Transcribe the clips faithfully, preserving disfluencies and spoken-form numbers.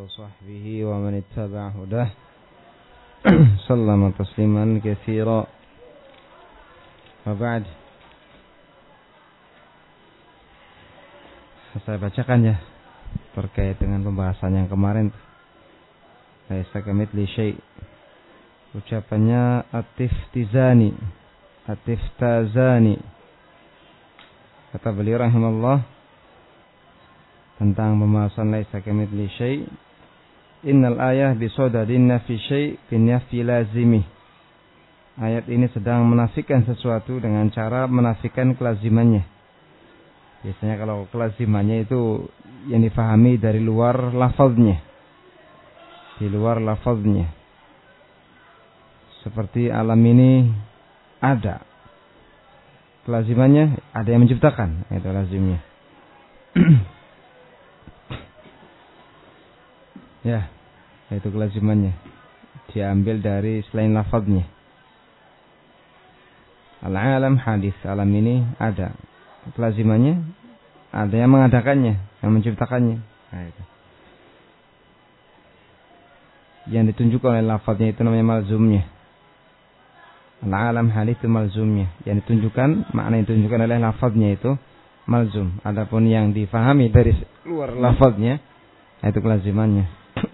وصحبه ومن اتبع هداه سلم تسليما كثيرا. وبعد, saya bacakan ya terkait dengan pembahasan yang kemarin. Laisa kamitslihi syai'. Ucapannya at-tiftizani, at-tiftazani. Kata beliau rahimahullah tentang pembahasan laisa kamitslihi syai'. Innal ayah bisodadin nafi syai' bin nafi lazimi. Ayat ini sedang menafikan sesuatu dengan cara menafikan kelazimannya. Biasanya kalau kelazimannya itu yang difahami dari luar lafaznya, di luar lafaznya. Seperti alam ini ada kelazimannya, ada yang menciptakan, itu lazimnya. Ya, itu kelazimannya, diambil dari selain lafaznya. Al-alam hadis, alam ini ada kelazimannya, ada yang mengadakannya, yang menciptakannya. Nah, itu. Yang ditunjukkan oleh lafaznya itu namanya malzumnya. Al-alam hadis itu malzumnya. Yang ditunjukkan, makna yang ditunjukkan oleh lafaznya itu malzum. Adapun yang difahami dari luar lafaznya, itu kelazimannya.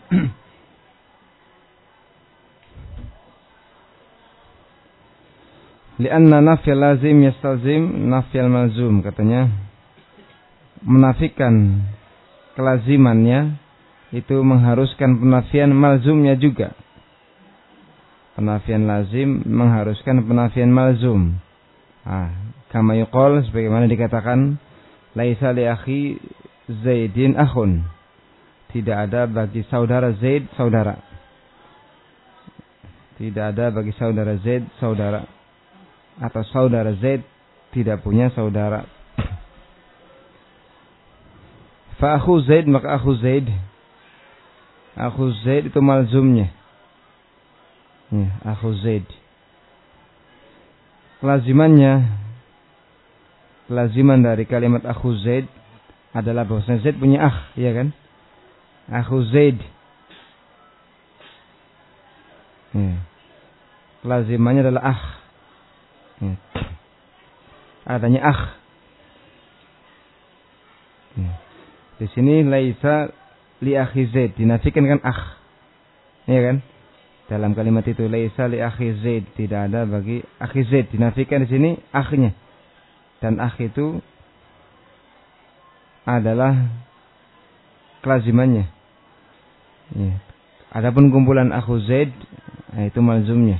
Lianna nafyal lazim yastalzim nafyal malzum, katanya menafikan kelazimannya itu mengharuskan penafian malzumnya juga. Penafian lazim mengharuskan penafian malzum. Ah, kama yuqal, sebagaimana dikatakan, laisa li akhi Zaidin akhun. Tidak ada bagi saudara Zaid saudara. Tidak ada bagi saudara Zaid saudara. Atau saudara Zaid tidak punya saudara. Fa akhu Zaid, maka akhu Zaid, akhu Zaid itu malzumnya. Ya, akhu Zaid. Lazimannya, laziman dari kalimat akhu Zaid adalah bahwasanya Zaid punya akh, ya kan? Akhu Zaid. Ya. Lazimannya adalah akh. Ya. Adanya akh. Ya. Di sini laisa li akhi Zaid, dinafikan kan akh. Ya kan? Dalam kalimat itu laisa li akhi Zaid, tidak ada bagi akhi Zaid, dinafikan di sini akhnya. Dan akh itu adalah kelazimannya. Ya. Adapun kumpulan akhu Zaid, nah itu malzumnya.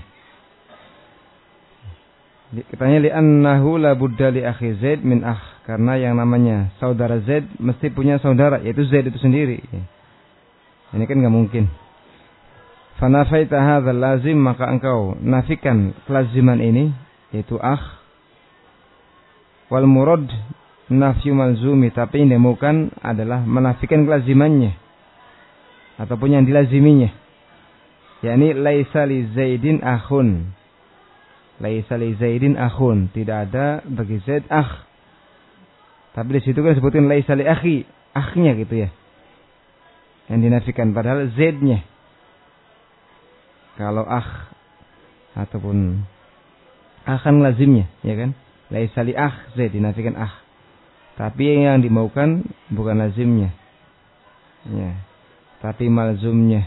Katanya li'annahu la budda li akhi Zaid min akh, karena yang namanya saudara Zaid mesti punya saudara, yaitu Zaid itu sendiri. Ini kan enggak mungkin. Fa nafaita hadzal lazim, maka engkau nafikan kelaziman ini, yaitu akh. Wal murad nafyu malzumi, tapi yang dimaksudkan adalah menafikan kelazimannya ataupun yang dilaziminya. yakni laisa li Zaidin akhun. Laisa li Zaidin akhun, tidak ada bagi Zaid akh. Tapi di situ kan disebutkan laisa li akhi, akhnya gitu ya. Yang dinafikan padahal Zaidnya. Kalau akh ataupun akhan lazimnya, ya kan? Laisa li akh Zaid, dinafikan akh. Tapi yang dimaukan bukan lazimnya. Ya. Tapi malzumnya.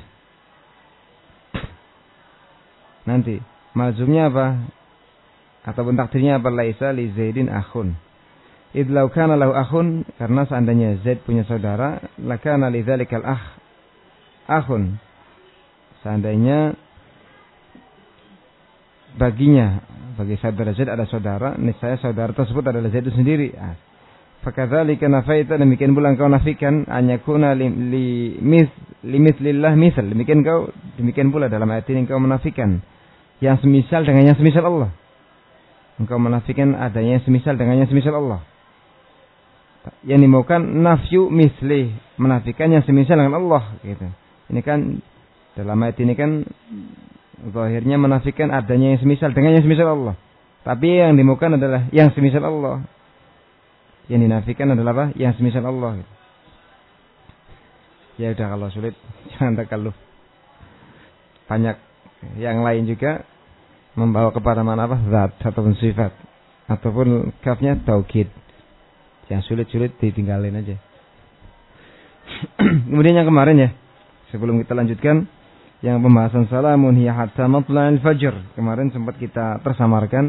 Nanti malzumnya apa? Ataupun takdirnya apa? Laisa li Zaidin akhun. Idh law kana lahu akhun, karena seandainya Zaid punya saudara, lakana li dzalikal akh akhun. Seandainya baginya, bagi saudara Zaid ada saudara, niscaya saudara tersebut adalah Zaid itu sendiri. Ah. Fakadzalika nafaita, demikian pula engkau nafikan an yakuna li mis limithlillah misal. Demikian kau demikian pula dalam ayat ini engkau menafikan yang semisal dengan yang semisal Allah. Engkau menafikan adanya yang semisal dengan yang semisal Allah. Yang dimaukan nafyu misli, menafikan yang semisal dengan Allah gitu. Ini kan dalam ayat ini kan zahirnya menafikan adanya yang semisal dengan yang semisal Allah. Tapi yang dimaukan adalah yang semisal Allah. Yang dinafikan adalah apa? Yang semisal Allah. Ya udah kalau sulit jangan takalluf. Banyak yang lain juga membawa kepada mana apa? Zat ataupun sifat ataupun kafnya taukid. Yang sulit-sulit ditinggalin aja. Kemudian yang kemarin ya, sebelum kita lanjutkan yang pembahasan salamun hiya hatta matla'il fajr. Kemarin sempat kita tersamarkan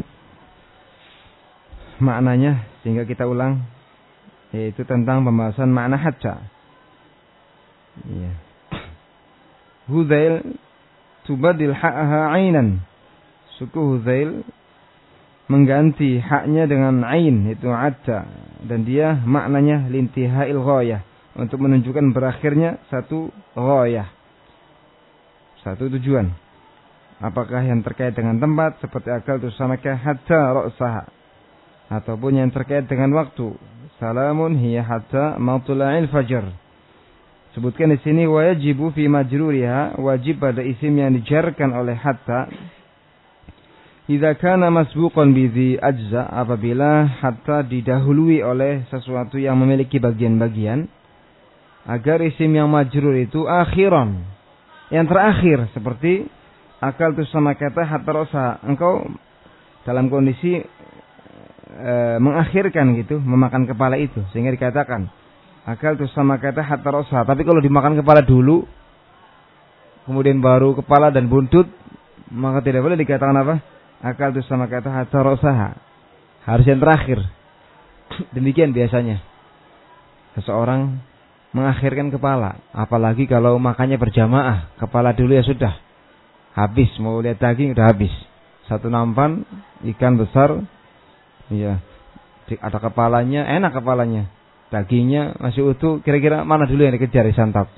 maknanya sehingga kita ulang, yaitu tentang pembahasan makna hatta. Ya. Hudzail tubadil ha'aha 'ainan. Suku Hudzail mengganti haknya dengan ain, itu hatta, dan dia maknanya lintihail ghayah, untuk menunjukkan berakhirnya satu ghayah, satu tujuan. Apakah yang terkait dengan tempat seperti akal tu samaka hatta ra'saha, ataupun yang terkait dengan waktu, salamun hiya hatta matla'il fajr. Sebutkan di sini wajibu fi majruriha, wajib pada isim yang dijarkan oleh hatta idza kana masbuqan bi dzi ajza, apabila hatta didahului oleh sesuatu yang memiliki bagian-bagian, agar isim yang majrur itu akhiran, yang terakhir, seperti akal tu sama kata hatta rasa, engkau dalam kondisi e, mengakhirkan gitu, memakan kepala itu, sehingga dikatakan akal tu sama kata hatta rasa. Tapi kalau dimakan kepala dulu, kemudian baru kepala dan buntut, maka tidak boleh dikatakan apa? Akal tu sama kata hatta rasa. Harus yang terakhir. Demikian biasanya seseorang mengakhirkan kepala, apalagi kalau makannya berjamaah, kepala dulu ya sudah habis, mau lihat daging udah habis. Satu nampan ikan besar, ya ada kepalanya, enak kepalanya, dagingnya masih utuh, kira-kira mana dulu yang dikejar disantap?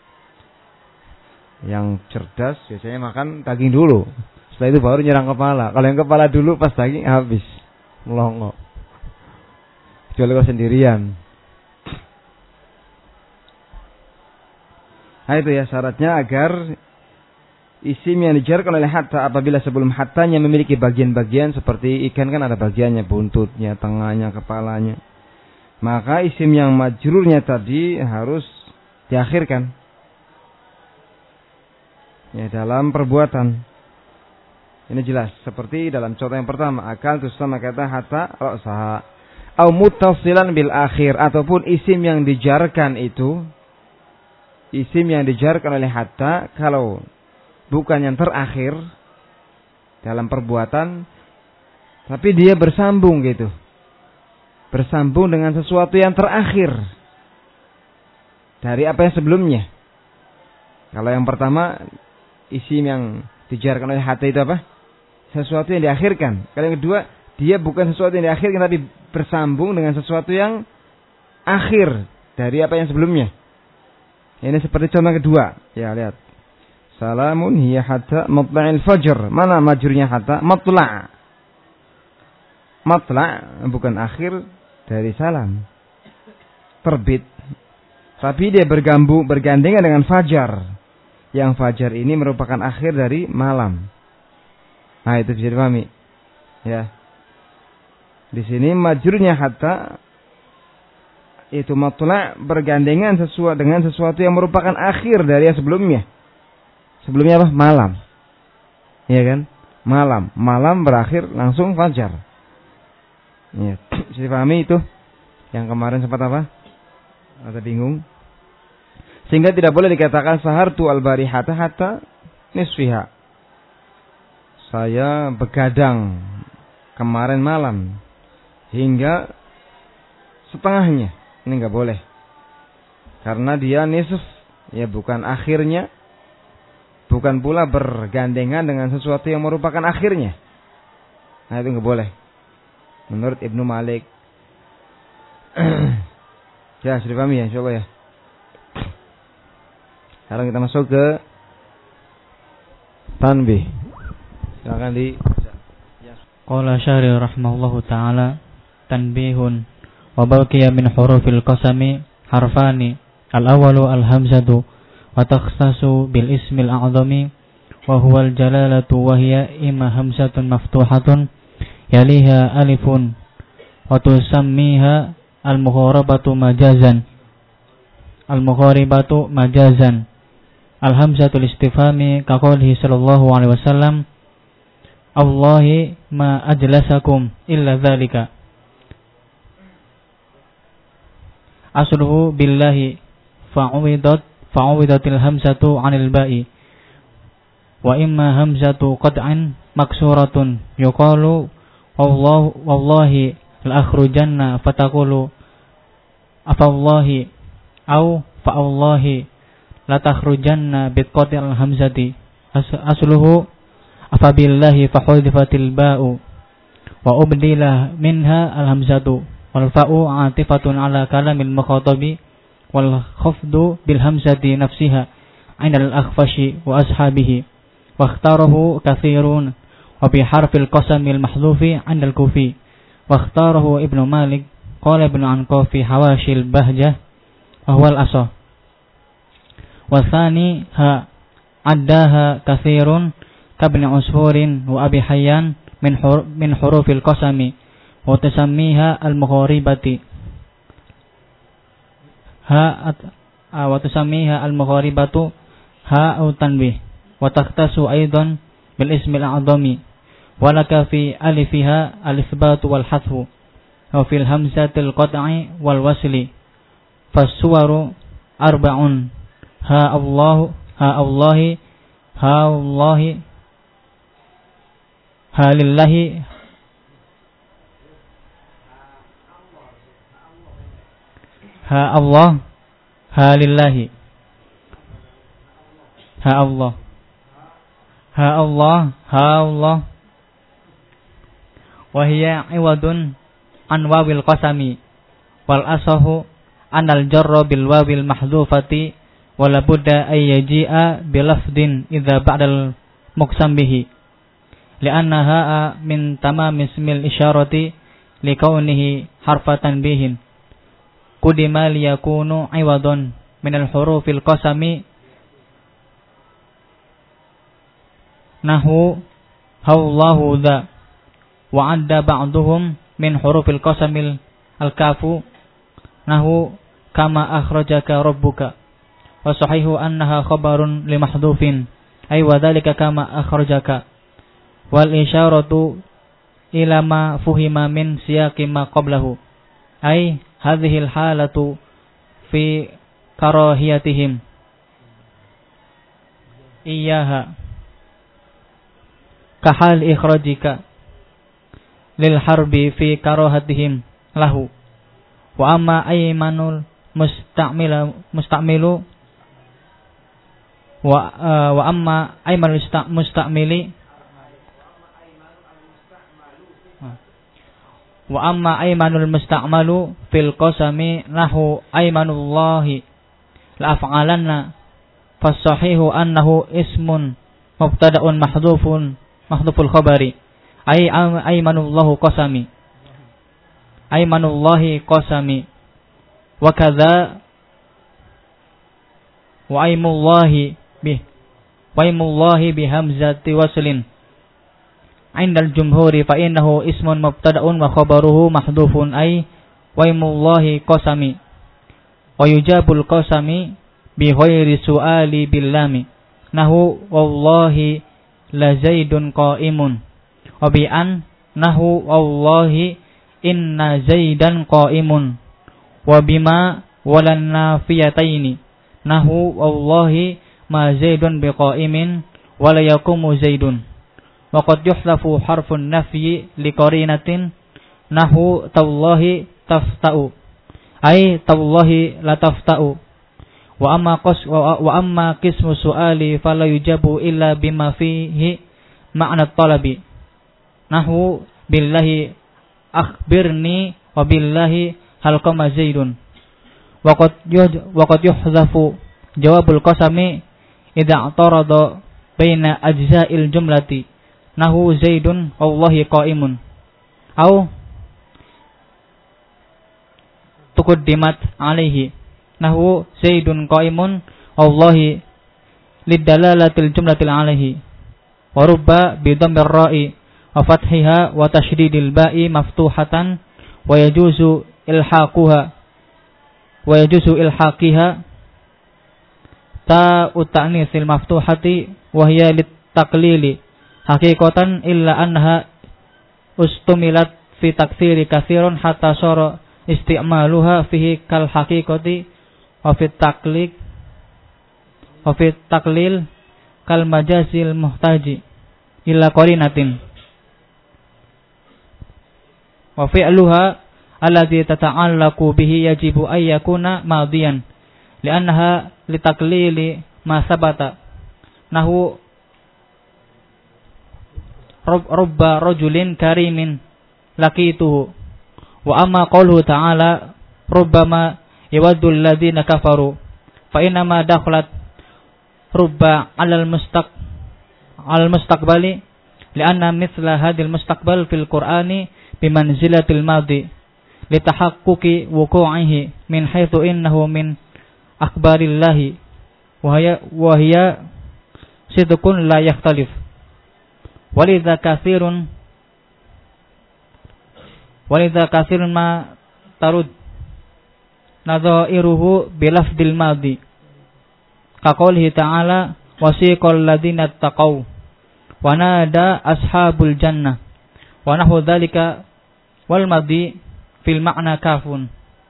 Yang cerdas biasanya makan daging dulu, setelah itu baru nyerang kepala. Kalau yang kepala dulu pas daging habis, melongo. Kecuali kalau sendirian. Nah itu ya syaratnya, agar isim yang dijarkan oleh hatta apabila sebelum hattanya memiliki bagian-bagian, seperti ikan kan ada bagiannya, buntutnya, tengahnya, kepalanya. Maka isim yang majrurnya tadi harus diakhirkan ya dalam perbuatan. Ini jelas, seperti dalam contoh yang pertama, akal tu sama kata hatta ra'saha, au muttasilan bil akhir, ataupun isim yang dijarkan itu, isim yang dijarkan oleh hatta kalau bukan yang terakhir dalam perbuatan, tapi dia bersambung gitu, bersambung dengan sesuatu yang terakhir dari apa yang sebelumnya. Kalau yang pertama, isim yang dijarkan oleh hatta itu apa? Sesuatu yang diakhirkan. Kalau yang kedua, dia bukan sesuatu yang diakhirkan, tapi bersambung dengan sesuatu yang akhir dari apa yang sebelumnya. Ini seperti contoh kedua. Ya, lihat. Salamun hiya hatta matla'il fajr. Mana majurnya hatta? Matla'. Matla' bukan akhir dari salam. Terbit. Tapi dia bergambung, bergandengan dengan fajar. Yang fajar ini merupakan akhir dari malam. Nah, itu bisa dipahami. Ya. Di sini majurnya hatta itu matla' bergandengan sesuatu dengan sesuatu yang merupakan akhir dari yang sebelumnya. Sebelumnya apa? Malam. Iya kan? Malam. Malam berakhir langsung fajar. Ya. Bisa dipahami itu? Yang kemarin sempat apa? Ada bingung? Sehingga tidak boleh dikatakan sahartu al-barihata hatta nisfiha. Saya begadang kemarin malam hingga setengahnya. Ini enggak boleh. Karena dia nisf, ya bukan akhirnya, bukan pula bergandengan dengan sesuatu yang merupakan akhirnya. Nah, itu enggak boleh. Menurut Ibnu Malik. Ya, sudah paham ya, insyaallah ya. Sekarang kita masuk ke tanbih. Silakan di Qala syari rahimahullahu ta'ala tanbihun wa baqiya min hurufil qasami harfani al-awwalu al-hamzatu wa takhassasu bil ismil a'zami wa huwa al-jalalatu wa hiya imma hamzatun maftuhatun yaliha alifun wa tusammiha al-mugharabatu majazan al-mugharibatu majazan. Al-hamzatul istifhami kaqoulihi sallallahu alaihi wasallam, Allahi ma ajlasakum illa dzalika. Asluhu billahi fa'uwidat fa'uwidatil hamzatu 'anil ba'i. Wa imma hamzatu qad'an maksuratun yuqalu wallahu wallahi la akhrujanna fataqulu afallahi au fa'allahi la takhrujanna bitqatil hamzati. Asluhu afabillahi fahudhifatil ba'u wa ubdila minha al hamzatu wal fa'u atifatun ala kalamil mukhatabi wal khafdu bil hamzati nafsiha 'inda al akhfashi wa ashabihi wa ikhtarahu katsirun wa bi harfil qasamil mahdhufi 'inda al kufi wa ikhtarahu Ibnu Malik qala Ibnu Anqa fi hawashil bahjah wa huwa al asah wa tsani ha addaha katsirun kabni usfurin wa abi hayyan min hur, min hurufil qasami wa tasammiha al mugharibati ha at, uh, wa tasammiha al mugharibatu ha au tanbih wa takhtasu aidan bil ismil a'dami wa laka fi alifiha al ithbat wal hadfu wa fil hamzatil qat'i wal wasli fas-suwaru arba'un ha Allah ha Allahi ha Allahi halillahi ha Allah halillahi ha Allah ha Allah ha Allah wa hiya iwadun an wawil qasami wal asahu anal jarra bil wawil mahdhufati wala budda ay yaji'a bil lafdin idza ba'dal muqsam bihi li'annaha min tamam ismil isyarati likaunihi harfa tanbihin qudima liyakunu iwadun minal hurufil qasami nahu hawallahu dha wa adda ba'duhum min hurufil qasamil al-kafu nahu kama akhrajaka rabbuka wa sahihu annaha khabarun li mahdhufin ay wa dhalika kama akhrajaka wal isyaratu ila ma fuhima min siyaqi ma qablahu ay hadhihi al halatu fi karahiyatihim iyyaha kahal ikhrajika lil harbi fi karahatihim lahu wa amma aymanul musta'mila musta'milu wa uh, wa amma aymanul musta'mili wa amma aymanul musta'malu fil qasami nahu aymanullahi la af'alanna fasahihu annahu ismun mubtada'un mahdhufun mahdhuful khabari ay aymanullahu qasami aymanullahi qasami wa kadza wa aymullahi bih wa aymullahi bi hamzati waslin indal jumhuri fa innahu ismun mubtada'un wa khabaruhu mahdhufun ay wa aymullahi qasami wa yujabul qasami bi ghairi su'ali bil lami nahu wallahi la zaidun qa'imun wa bi an nahu wallahi inna zaidan qa'imun wa bima walan nafiyataini nahu wallahi ma zaidun biqa'imin wa la yaqumu zaidun wa qad yuhlafu harfun nafyi liqarinatin nahu tallahi tafta'u ay tallahi la tafta'u wa amma qas wa, wa amma qismu su'ali fala yujabu illa bima fihi ma'na talabi nahu billahi akhbirni wa billahi hal qama zaidun wa qad wa qad yuhzafu jawabul qasami idza atarada baina ajza'il jumlati nahu zaidun wallahi qa'imun au tuqaddimat alaihi nahu zaidun qa'imun wallahi lidalalatil jumlatil alaihi wa rubba bi dhammir ra'i wa fathiha wa tasydidil ba'i maftuhatan wa yajuzu ilhaquha wa yajuzu ilhaqiha ta utanisil maftuhati wa hiya litaqlili haqiqatan illa anha ustumilat fi taktsiri katsirun hatta sara isti'maluha fihi kal haqiqati wa fi taqlid wa fi taqlil kal majazil muhtaji illa qarinatin wa fi'luha alladhi tata'allaqu bihi yajibu ay yakuna madiyan li'annaha litaqlili ma sabata nahu rubba rajulin karimin laqituhu wa amma qawluhu ta'ala rubbama yawaddu alladhina kafaru fa inma dakhalat rubba 'alal mustaq al mustaqbali li'anna mithla hadhil mustaqbal fil qur'ani bimanzilatil madi litahaqquqi wuqu'ihi min haitsu innahu min akhbarillahi wa hiya wa hiya sidqun la yakhtalif walidha katsirun walidha katsirun ma tarud nadhairuhu bilafdil madi ka qoulihi ta'ala wasiqal ladzina taqaw wa nada ashabul jannah wa nahu dzalika wal madi fil ma'na kafun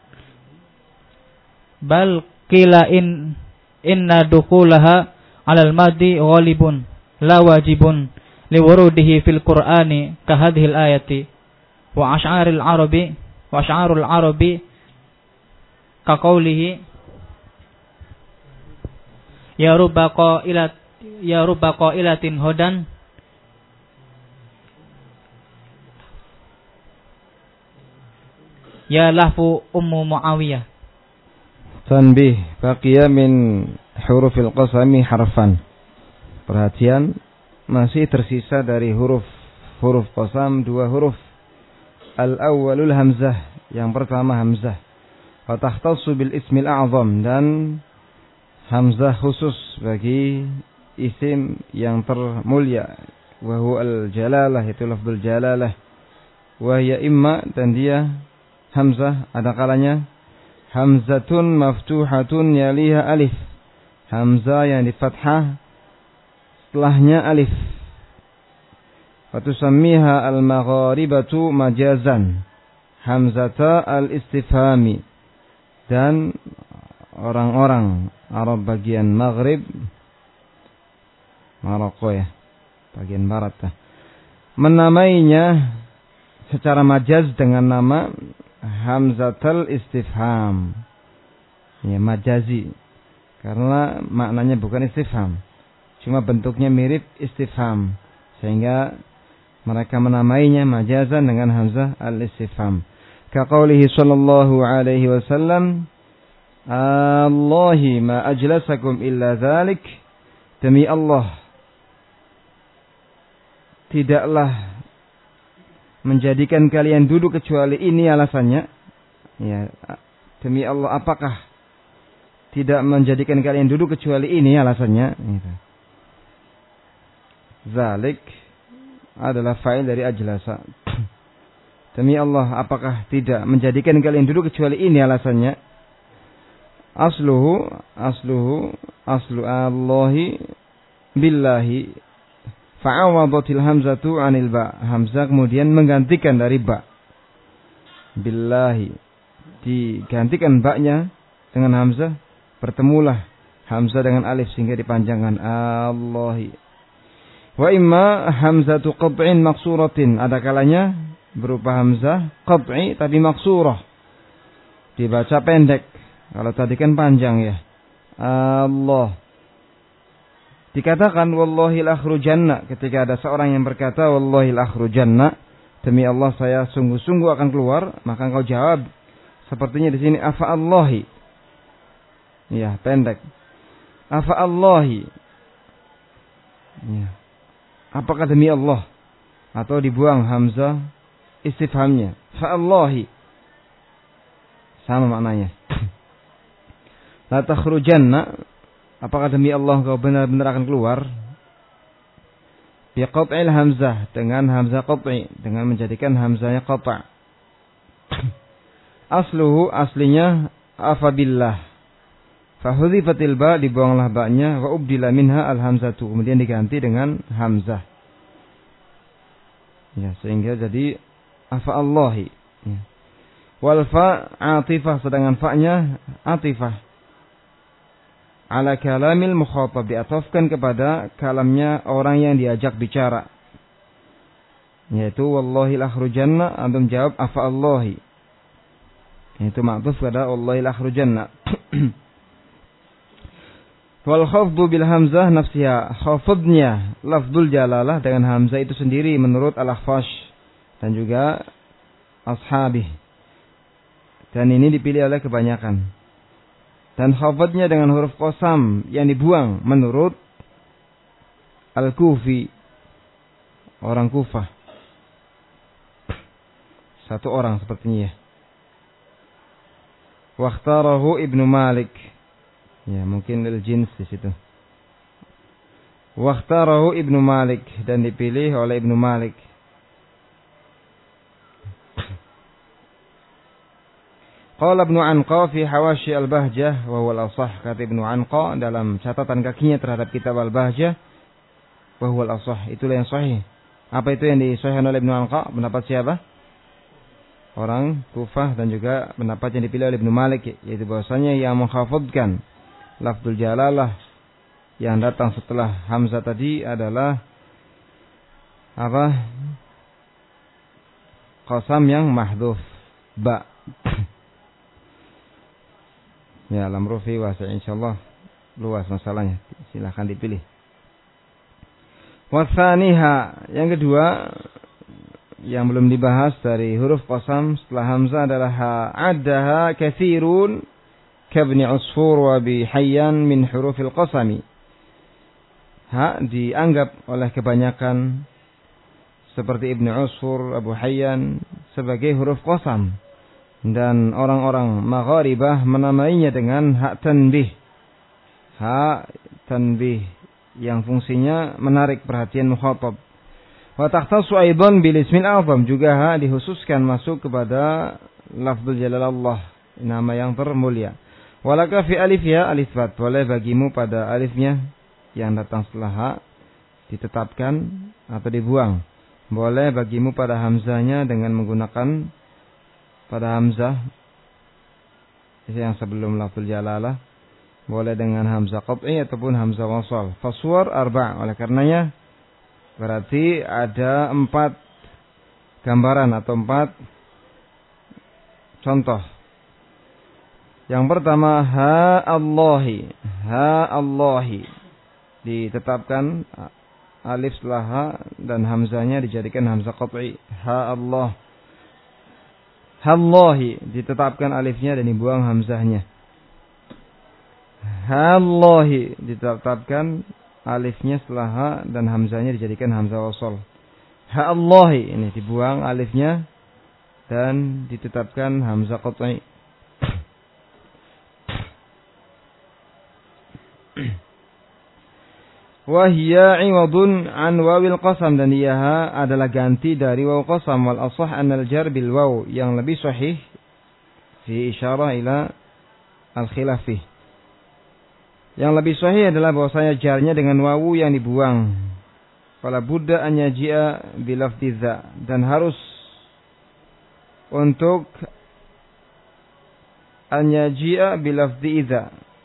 bal qila in inna dukhulaha 'alal madi ghalibun la wajibun liwurudihi fil qur'ani ka hadhil ayati wa asy'aril arabi wa asy'arul arabi ka qawlihi ya rubba qailat ya rubba qailatin hudan ya lahfu ummu Muawiyah. Tanbih, baqiya min hurufil qasami harfan. Perhatian, masih tersisa dari huruf huruf qasam dua huruf. Al-awwalul hamzah, yang pertama hamzah. Wa takhtassu bil ismil a'zam, dan hamzah khusus bagi isim yang termulia. Wa huwa al-jalalah, itu lafzul jalalah. Wa hiya imma, dan dia hamzah ada kalanya hamzatun maftuhatun yaliha alif, hamzah yang di fathah setelahnya alif. Wa tusammiha al-magharibatu majazan hamzata al-istifhami, dan orang-orang Arab bagian Maghrib Maroko ya, bagian barat ya, menamainya secara majaz dengan nama hamzatul istifham, ya majazi, karena maknanya bukan istifham, cuma bentuknya mirip istifham, sehingga mereka menamainya majazan dengan hamzah al-istifham. Ka qaulihi sallallahu alaihi wasallam, Allahi ma ajlasakum illa dzalik, demi Allah tidaklah menjadikan kalian duduk kecuali ini alasannya. Ya, demi Allah apakah tidak menjadikan kalian duduk kecuali ini alasannya. Gitu. Zalik adalah fa'il dari ajlasa. Demi Allah apakah tidak menjadikan kalian duduk kecuali ini alasannya. Asluhu asluhu aslu Allahi billahi. Fa'awadatil hamzatu anil ba. Hamzah kemudian menggantikan dari ba. Billahi. Digantikan ba-nya dengan hamzah. Bertemulah hamzah dengan alif sehingga dipanjangkan Allahi. Wa imma hamzatu qat'in maksuratin. Ada kalanya berupa hamzah qat'i tapi maksurah. Dibaca pendek. Kalau tadi kan panjang ya. Allah. Dikatakan wallahil akhrujanna, ketika ada seorang yang berkata wallahil akhrujanna, demi Allah saya sungguh-sungguh akan keluar, maka engkau jawab sepertinya di sini afa Allahi. Ya, pendek. Afa Allahi. Ya. Apakah demi Allah? Atau dibuang hamzah istifhamnya. Fa Allahi. Sama maknanya. La takhrujanna, apakah demi Allah kau benar-benar akan keluar? Bi qat'il hamzah, dengan hamzah qat'i, dengan menjadikan hamzahnya qata'. Asluhu, aslinya afabillah. Fahudhifatil ba, dibuanglah ba-nya, wa ubdila minha al-hamzatu, kemudian diganti dengan hamzah. Ya, sehingga jadi afa'allahi. Ya. Wal fa atifah, sedangkan fa-nya atifah. Ala kalamil mukhatab, diatofkan kepada kalamnya orang yang diajak bicara. Yaitu wallahi lakhrujanna, antum jawab afa'allahi. Itu ma'tuf pada wallahi lakhrujanna. Wal khafdu bil hamzah nafsiha, khafdnya lafzul jalalah dengan hamzah itu sendiri menurut al-Akhfash dan juga ashabih. Dan ini dipilih oleh kebanyakan. Dan khafdnya dengan huruf qasam yang dibuang menurut al-Kufi, orang Kufah. Satu orang sepertinya ya. Wakhtarahu Ibnu Malik. Ya, mungkin lil jins di situ. Wakhtarahu Ibnu Malik, dan dipilih oleh Ibnu Malik. Qala Ibnu Anqa fi Hawashi al-Bahjah wa huwa al-asah, kata Ibnu Anqa dalam catatan kakinya terhadap kitab al-Bahjah, wa huwa al-asah, itulah yang sahih. Apa itu yang disahihkan oleh Ibnu Anqa? Pendapat siapa? Orang Kufah, dan juga pendapat yang dipilih oleh Ibnu Malik, yaitu bahwasanya yang menghafadkan lafzul jalalah yang datang setelah hamzah tadi adalah apa? Qasam yang mahdhuf, ba. Ya, alam rufi wasa, insyaallah luas masalahnya. Silakan dipilih. Watsaniha, yang kedua yang belum dibahas dari huruf qasam setelah hamzah adalah ha. Addaha katsirun kabni usfur wa bi hayyan min hurufil qasami. Ha dianggap oleh kebanyakan seperti Ibnu Usfur, Abu Hayyan sebagai huruf qasam, dan orang-orang Magharibah menamainya dengan ha tanbih. Ha tanbih yang fungsinya menarik perhatian mukhatab. Wa takhtassu aidan bil ismil a'zam, juga ha dikhususkan masuk kepada lafzul jalalallah, nama yang termulia. Walaka fi alifnya alifat, boleh bagimu pada alifnya yang datang setelah ha ditetapkan atau dibuang. Boleh bagimu pada hamzahnya dengan menggunakan pada hamzah yang sebelum lafzul jalalah. Boleh dengan hamzah qat'i ataupun hamzah wasal. Faswar arba', oleh karenanya berarti ada empat gambaran atau empat contoh. Yang pertama ha Allahi, ha Allahi ditetapkan alif setelah ha dan hamzahnya dijadikan hamzah qat'i, ha Allah. Ha Allahi ditetapkan alifnya dan dibuang hamzahnya. Ha Allahi ditetapkan alifnya setelah ha dan hamzahnya dijadikan hamzah wasal. Ha Allahi ini dibuang alifnya dan ditetapkan hamzah qat'i. Wahya iwadun an wawil qasam, dan dia adalah ganti dari waw qasam. Wal asah annal jar bil waw, yang lebih sahih fi isyarah ila al khilafih. Yang lebih sahih adalah bahwasanya jarnya dengan wawu yang dibuang. Fala budda an yaji'a bi lafdzi dza, dan harus untuk an yaji'a bi lafdzi idza,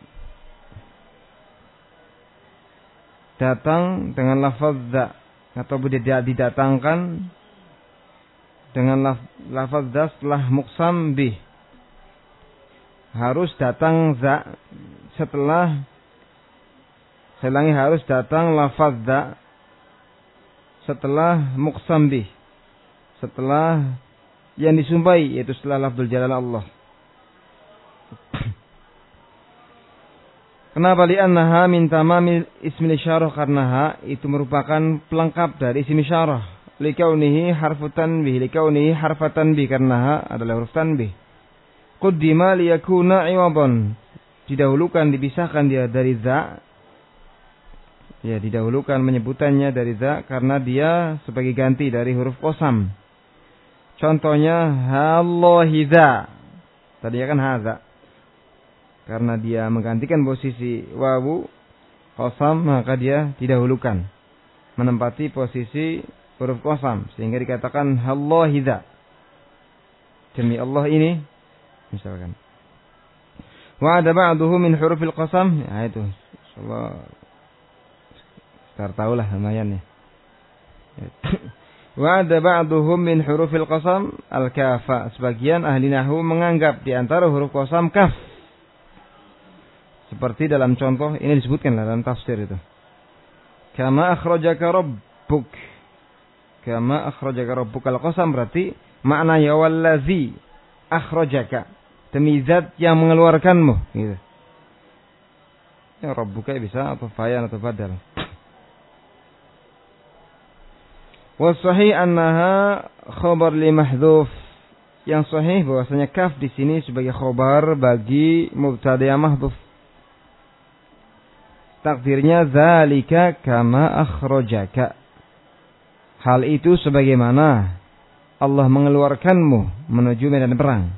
datang dengan lafaz dza, atau tidak didatangkan dengan laf, lafaz dza setelah muqsam bih. Harus datang dza setelah, saya ulangi, harus datang lafaz dza setelah muqsam bih, setelah yang disumpahi, yaitu setelah lafzul jalalah Allah. Kenapa? Li'annaha min tamamil ismil isyarah, karena ha itu merupakan pelengkap dari isim isyarah. Likaunihi harfu tanbih, likaunihi harfa tanbih, karena ha adalah huruf tanbih. Quddima liyakuna iwadan, didahulukan, dipisahkan dia dari dza. Ya, didahulukan menyebutannya dari dza karena dia sebagai ganti dari huruf qasam. Contohnya Allahi dza, tadinya kan hadza. Karena dia menggantikan posisi wawu qasam, maka dia didahulukan menempati posisi huruf qasam sehingga dikatakan wallahi dza, demi Allah ini misalkan. Wa ada ba'duhu min hurufil qasam, ya itu insyaallah sekitar tahulah lumayan ya. Wa ada ba'duhum min hurufil qasam al-kafa, sebagian ahli nahwu menganggap di antara huruf qasam kaf. Seperti dalam contoh ini disebutkan dalam tafsir itu. Kama akhrajaka rabbuk. Kama akhrajaka rabbuk, al-qasam berarti maknanya wallazi akhrajaka, demi zat yang mengeluarkanmu gitu. Ya rabbuka bisa atau fayan atau badal. Wa sahih annaha khabar li mahdhuf. Yang sahih bahwasanya kaf di sini sebagai khabar bagi mubtada yang mahdhuf. Takdirnya zalika kama akhrajaka. Hal itu sebagaimana Allah mengeluarkanmu menuju medan perang.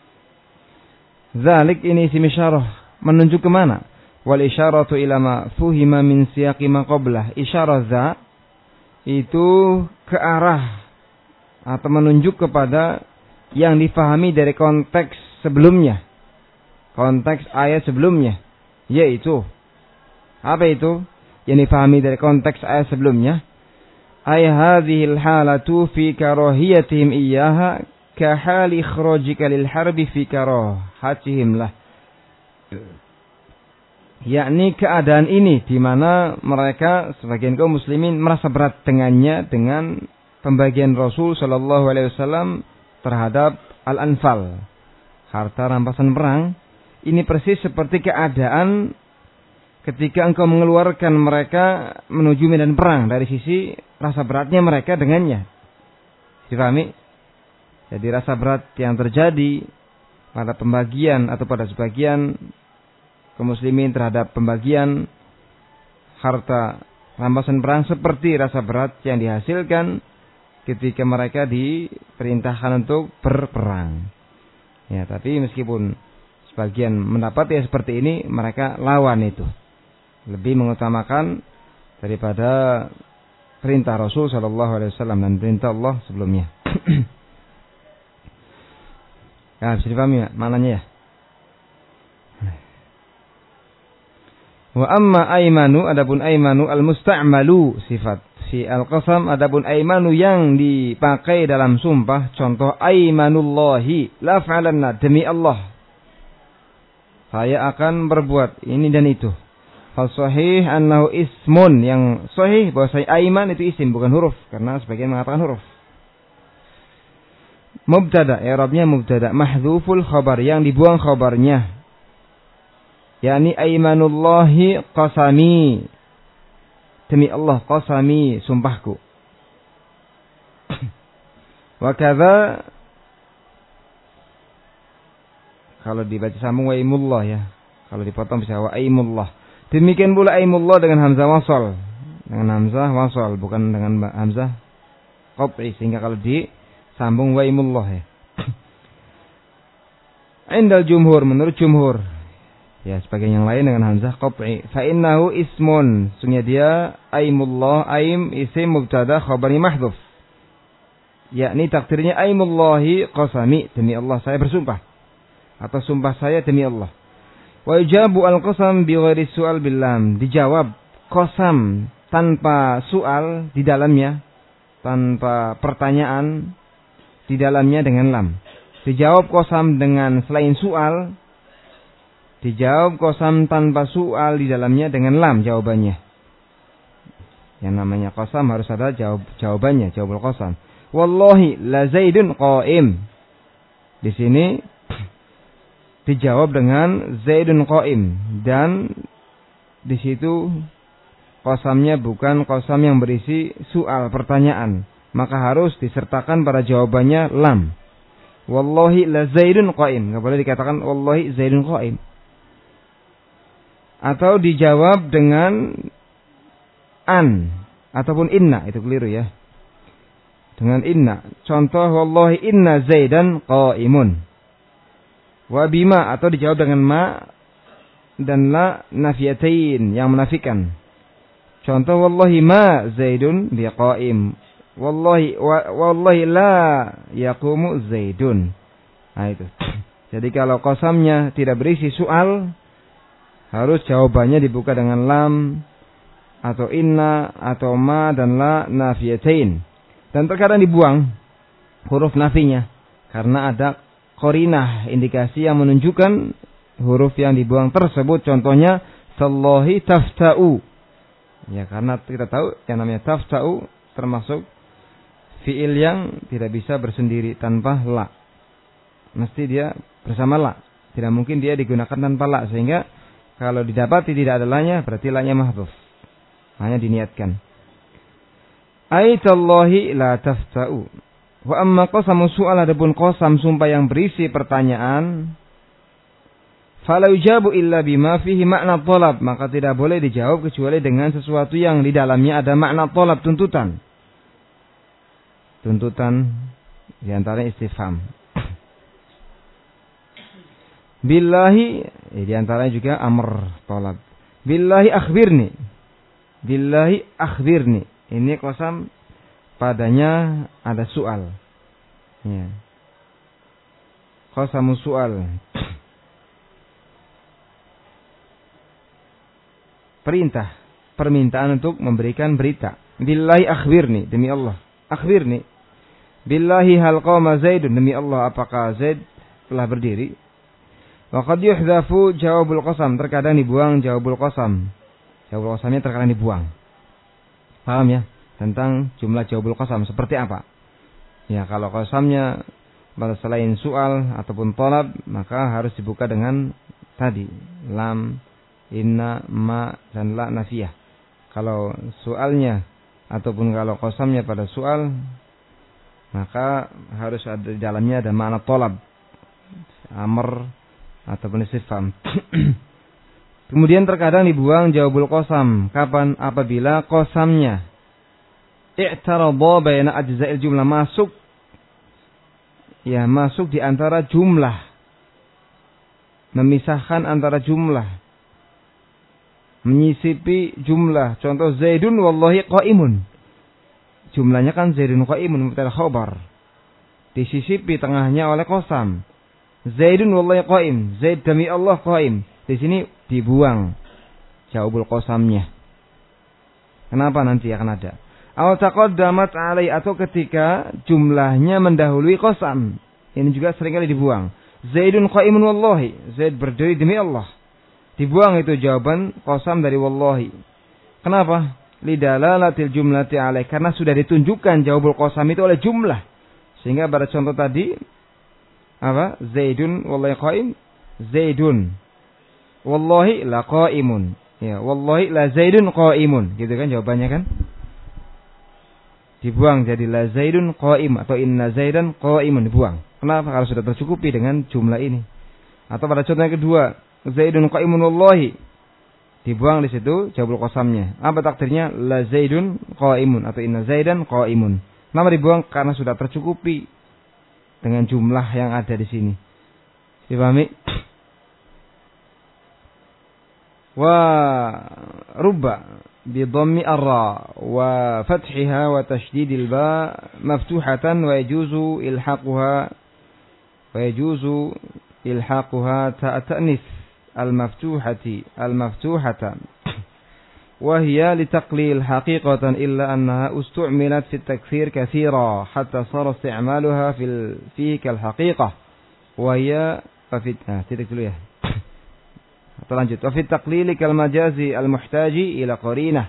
Zalik ini isim isyarah, menunjuk ke mana? Wal isyaratu ila ma fuhima min siyaqi ma qablah. Isyarah za itu ke arah atau menunjuk kepada yang difahami dari konteks sebelumnya. Konteks ayat sebelumnya, yaitu apa itu? Yang difahami dari konteks ayat sebelumnya. Ay hadhil halatu fi karahiyatihim iyyaha ka hali ikhrajika lil harbi fi karahatihim lah. Yakni keadaan ini di mana mereka sebagian kaum muslimin merasa berat dengannya dengan pembagian Rasul sallallahu alaihi wasallam terhadap al-anfal, harta rampasan perang. Ini persis seperti keadaan ketika engkau mengeluarkan mereka menuju medan perang, dari sisi rasa beratnya mereka dengannya. Difahami? Jadi rasa berat yang terjadi pada pembagian atau pada sebagian kaum muslimin terhadap pembagian harta rampasan perang seperti rasa berat yang dihasilkan ketika mereka diperintahkan untuk berperang. Ya, tapi meskipun sebagian mendapat ya seperti ini, mereka lawan itu. Lebih mengutamakan daripada perintah Rasul sallallahu alaihi wasallam dan perintah Allah sebelumnya. Ya, bisa dipahami ya maknanya ya. Wa amma aymanu, adapun aymanu al-musta'malu sifat fi al-qasam, adapun aymanu yang dipakai dalam sumpah, contoh aymanullahi la fa'alanna, demi Allah saya akan berbuat ini dan itu. Fal sahih annahu ismun, yang sahih bahwasanya ayman itu isim bukan huruf, karena sebagian mengatakan huruf. Mubtada, i'rabnya mubtada mahdhuful khabar, yang dibuang khabarnya, yakni aymanullahi qasami, demi Allah qasami, sumpahku. Wa kadza, kalau dibaca sambung wa aimullah ya, kalau dipotong bisa wa aimullah. Demikian pula aimullah dengan hamzah wasal, dengan hamzah wasal bukan dengan hamzah qat'i, sehingga kalau disambung wa aimullah ya. Indal jumhur, menurut jumhur ya, sebagian yang lain dengan hamzah qat'i. Fa innahu ismun, sungguh dia aimullah, aim isim mubtada khabari mahdhuf, yakni takdirnya aimullahi qasami, demi Allah saya bersumpah, atau sumpah saya demi Allah. Wa yujabu al-qasam bi ghairi su'al bil lam, dijawab qasam tanpa soal di dalamnya, tanpa pertanyaan di dalamnya dengan lam. Dijawab qasam dengan selain soal, dijawab qasam tanpa soal di dalamnya dengan lam jawabannya. Yang namanya qasam harus ada jawab jawabannya, jawabul qasam. Wallahi la Zaidun qa'im. Di sini dijawab dengan Zaidun qa'im, dan di situ qasamnya bukan qasam yang berisi soal pertanyaan, maka harus disertakan pada jawabannya lam. Wallahi la Zaidun qa'im, enggak boleh dikatakan wallahi Zaidun qa'im. Atau dijawab dengan an ataupun inna, itu keliru ya. Dengan inna. Contoh wallahi inna Zaidan qa'imun. Wa bima, atau dijawab dengan ma dan la nafiyatain yang menafikan. Contoh wallahi ma Zaidun biqaim. Wallahi wa, wallahi la yaqumu Zaidun. Nah itu. Jadi kalau qasamnya tidak berisi soal, harus jawabannya dibuka dengan lam atau inna atau ma dan la nafiyatain. Dan terkadang dibuang huruf nafinya karena ada qarinah, indikasi yang menunjukkan huruf yang dibuang tersebut. Contohnya tallahi tafta'u. Ya, karena kita tahu yang namanya tafta'u termasuk fiil yang tidak bisa bersendiri tanpa la. Mesti dia bersama la. Tidak mungkin dia digunakan tanpa la, sehingga kalau didapati tidak ada la-nya berarti la-nya mahdhuf. Hanya diniatkan. Aitallahi la tafta'u. Wa amma qasamu su'al, adapun qasam sumpah yang berisi pertanyaan, fala yujabu illa bima fihi makna thalab, maka tidak boleh dijawab kecuali dengan sesuatu yang di dalamnya ada makna thalab, tuntutan. Tuntutan di antara istifham. Billahi, eh, di antaranya juga amr thalab. Billahi akhbirni. Billahi akhbirni. Ini qasam padanya ada soal. Ya. Qasamu soal. Perintah, permintaan untuk memberikan berita. Billahi akhbirni, demi Allah. Akhbirni. Billahi hal qama Zaidun, demi Allah apakah Zaid telah berdiri. Wa qad yuhdhafu jawabul qasam, terkadang dibuang jawabul qasam. Jawabul qasamnya terkadang dibuang. Paham ya? Tentang jumlah jawabul qasam seperti apa? Ya, kalau qasamnya pada selain soal ataupun thalab, maka harus dibuka dengan tadi lam, inna, ma, dan la nafiyah. Kalau soalnya ataupun kalau qasamnya pada soal, maka harus ada di dalamnya ada makna thalab, amr ataupun istifham. Kemudian terkadang dibuang jawabul qasam. Kapan? Apabila qasamnya i'tarada baina ajza'il jumlah, masuk ya masuk di antara jumlah, memisahkan antara jumlah, menyisipi jumlah. Contoh Zaidun wallahi qaimun. Jumlahnya kan Zaidun qaimun mubtada khabar. Disisipi tengahnya oleh qasam. Zaidun wallahi qaim. Zaid demi Allah qaim. Di sini dibuang jawabul qasamnya. Kenapa? Nanti akan ada. Aw taqaddamat alai, atau ketika jumlahnya mendahului qasam. Ini juga seringkali dibuang. Zaidun qaimun wallahi. Zaid berdiri demi Allah. Dibuang itu jawaban qasam dari wallahi. Kenapa? Lidalalatil jumlati alaih, karena sudah ditunjukkan jawabul qasam itu oleh jumlah. Sehingga pada contoh tadi apa? Zaidun wallahi qaim. Zaidun wallahi la qaimun. Ya, wallahi la Zaidun qaimun. Gitu kan jawabannya kan? Dibuang jadi la Zaidun qaim atau inna Zaidan qaimun, dibuang. Kenapa? Kalau sudah tercukupi dengan jumlah ini. Atau pada contoh yang kedua, Zaidun qaimun wallahi, dibuang di situ jawabul qasamnya. Apa takdirnya? La Zaidun qaimun atau inna Zaidan qaimun. Kenapa dibuang? Karena sudah tercukupi dengan jumlah yang ada di sini. Dipahami? Wa rubba bi dhammi ar-ra wa fathiha wa tashdidil ba maftuhatan wa yajuzu ilhaquha wa yajuzu ilhaquha ta'tanis al-maftuhati al-maftuhatan wa hiya litaqlil haqiqatan illa annaha ustu'milat fi at-takthir kathira hatta sara isti'maluha fil fi kal-haqiqah wa hiya fa fi titik dulu ya. Lanjut. Wa fi taqlili kal majazi al muhtaji ila qarinah.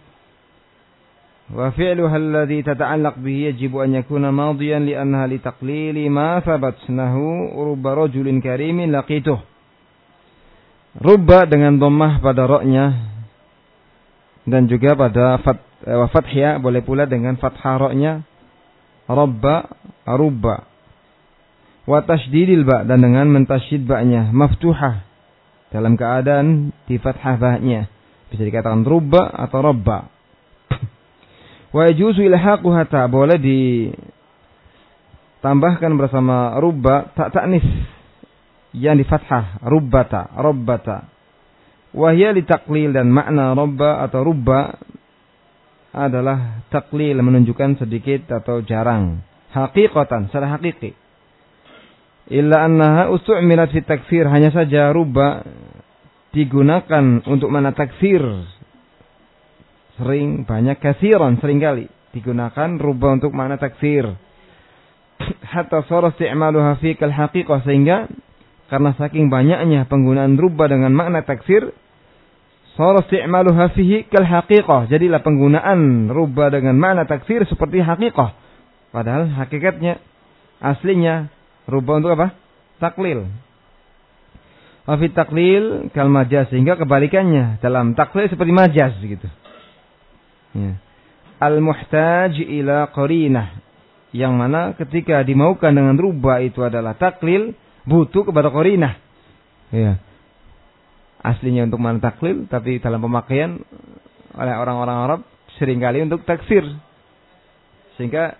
Wa fi'luha alladhi tata'allaq bihi yajibu an yakuna madiyan li annaha li taqlili ma thabatnahu rubba rajulin karimin laqituh. Rubba dengan dhammah pada ra-nya dan juga pada fat wa fathiyah, boleh pula dengan fathah ra-nya rabba rubba. Wa tasydidil ba, dan dengan mentasydid ba-nya maftuhah dalam keadaan di fathah ba-nya, bisa dikatakan rubba atau rabba. Wa yajuzu ilhaquha ta, boleh ditambahkan bersama rubba ta ta'nis yang di fathah, rubbata rabbata. Wahya li taqlil, dan makna robba atau rubba adalah taqlil, menunjukkan sedikit atau jarang. Haqiqatan, secara hakiki. Illa annaha ustu'milat fi takfir, hanya saja rubba digunakan untuk makna takfir. Sering, banyak, kasiran, seringkali digunakan rubba untuk makna takfir. Hatta sara isti'maluha fi kal haqiqah, sehingga karena saking banyaknya penggunaan rubba dengan makna takfir, sara isti'maluha fihi kal haqiqah, jadilah penggunaan rubba dengan makna takfir seperti haqiqah. Padahal hakikatnya, aslinya rubba untuk apa? Taklil. Wa fi taklil kal majaz, sehingga kebalikannya dalam taklil seperti majaz gitu. Ya. Al-muhtaj ila qarinah, yang mana ketika dimaukan dengan rubba itu adalah taklil, butuh kepada qarinah. Ya. Aslinya untuk makna taklil, tapi dalam pemakaian oleh orang-orang Arab seringkali untuk taksir. Sehingga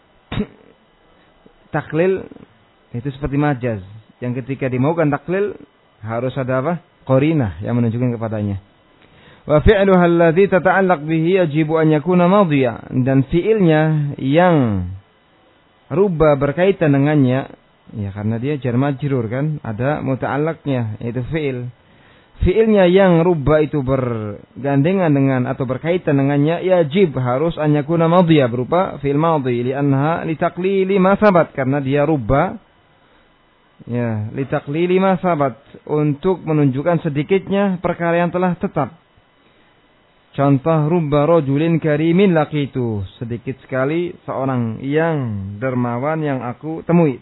taklil itu seperti majaz, yang ketika dimaukan taklil harus ada apa? Qarinah yang menunjukkan kepadanya. Wa fi'luha alladhi tata'allaq bihi yajibu an yakuna madhiya, dan fi'ilnya yang rubba berkaitan dengannya, ya karena dia jar majrur kan, ada muta'allaqnya, yaitu fi'il. Fi'ilnya yang rubba itu bergandengan dengan atau berkaitan dengannya, yajib, harus an yakuna madhiya, berupa fi'il madhi, li'annaha litaqlili ma sabat, karena dia rubba, ya, litaqlili ma sabat, untuk menunjukkan sedikitnya perkara yang telah tetap. Contoh, rubba rajulin karimin laqitu, sedikit sekali seorang yang dermawan yang aku temui.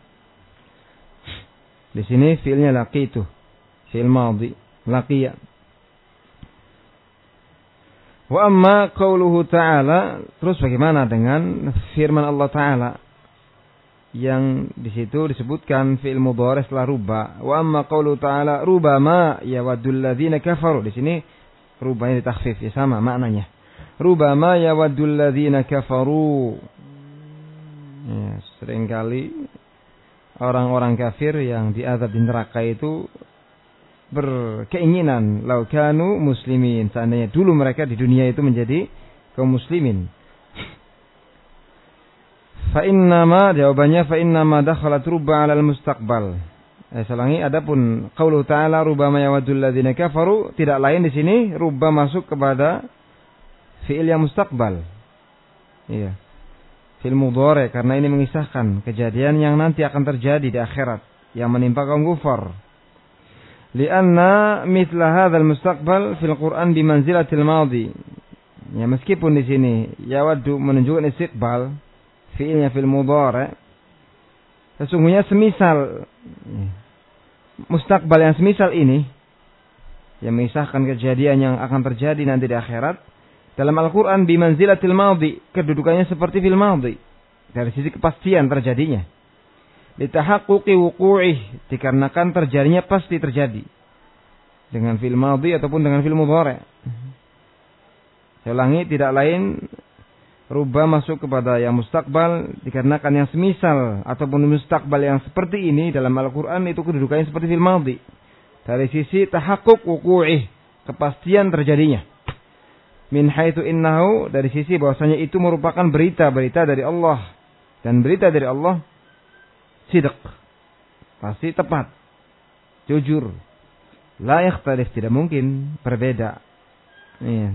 Di sini fi'ilnya laqitu, fi'il madhi, laqiya. Wa amma qauluhu ta'ala, terus bagaimana dengan firman Allah Ta'ala yang di situ disebutkan fi'il mudhari setelah rubba. Wa amma qauluhu ta'ala rubama yawaddul ladzina kafaru, di sini rubahnya ditakhfif, ya sama maknanya. Rubama yawaddul ladzina kafaru. Ya, seringkali orang-orang kafir yang diazab di neraka itu berkeinginan laukanu muslimin, seandainya dulu mereka di dunia itu menjadi kaum muslimin. Fa innama, jawabannya fa innama dakhalat rubba 'alal mustaqbal. Eh, selangi, adapun qaulu ta'ala rubama yawaddul ladzina kafaru, tidak lain di sini rubba masuk kepada fi'il yang mustaqbal. Iya. Fi'il mudhari, karena ini mengisahkan kejadian yang nanti akan terjadi di akhirat yang menimpa kaum kufar. Lianna mithla hadzal mustaqbal fil Qur'an bi manzilatil madhi. Ya, meskipun di sini yawaddu menunjukkan istiqbal, fi'ilnya fil mudhari, sesungguhnya semisal mustaqbal yang semisal ini yang mengisahkan kejadian yang akan terjadi nanti di akhirat dalam Al-Qur'an bi manzilatil madhi, kedudukannya seperti fil madhi dari sisi kepastian terjadinya. Litahaqquqi wuqu'ih, dikarenakan terjadinya pasti terjadi dengan fil madhi ataupun dengan fil mudhari. Saya ulangi, tidak lain rubba masuk kepada yang mustaqbal dikarenakan yang semisal ataupun mustaqbal yang seperti ini dalam Al-Qur'an itu kedudukannya seperti fil madhi dari sisi tahaqquq wuqu'ih, kepastian terjadinya. Min haitsu innahu, dari sisi bahwasanya itu merupakan berita-berita dari Allah, dan berita dari Allah sidq, pasti tepat, jujur, la yakhtalif, tidak mungkin berbeda. Iya.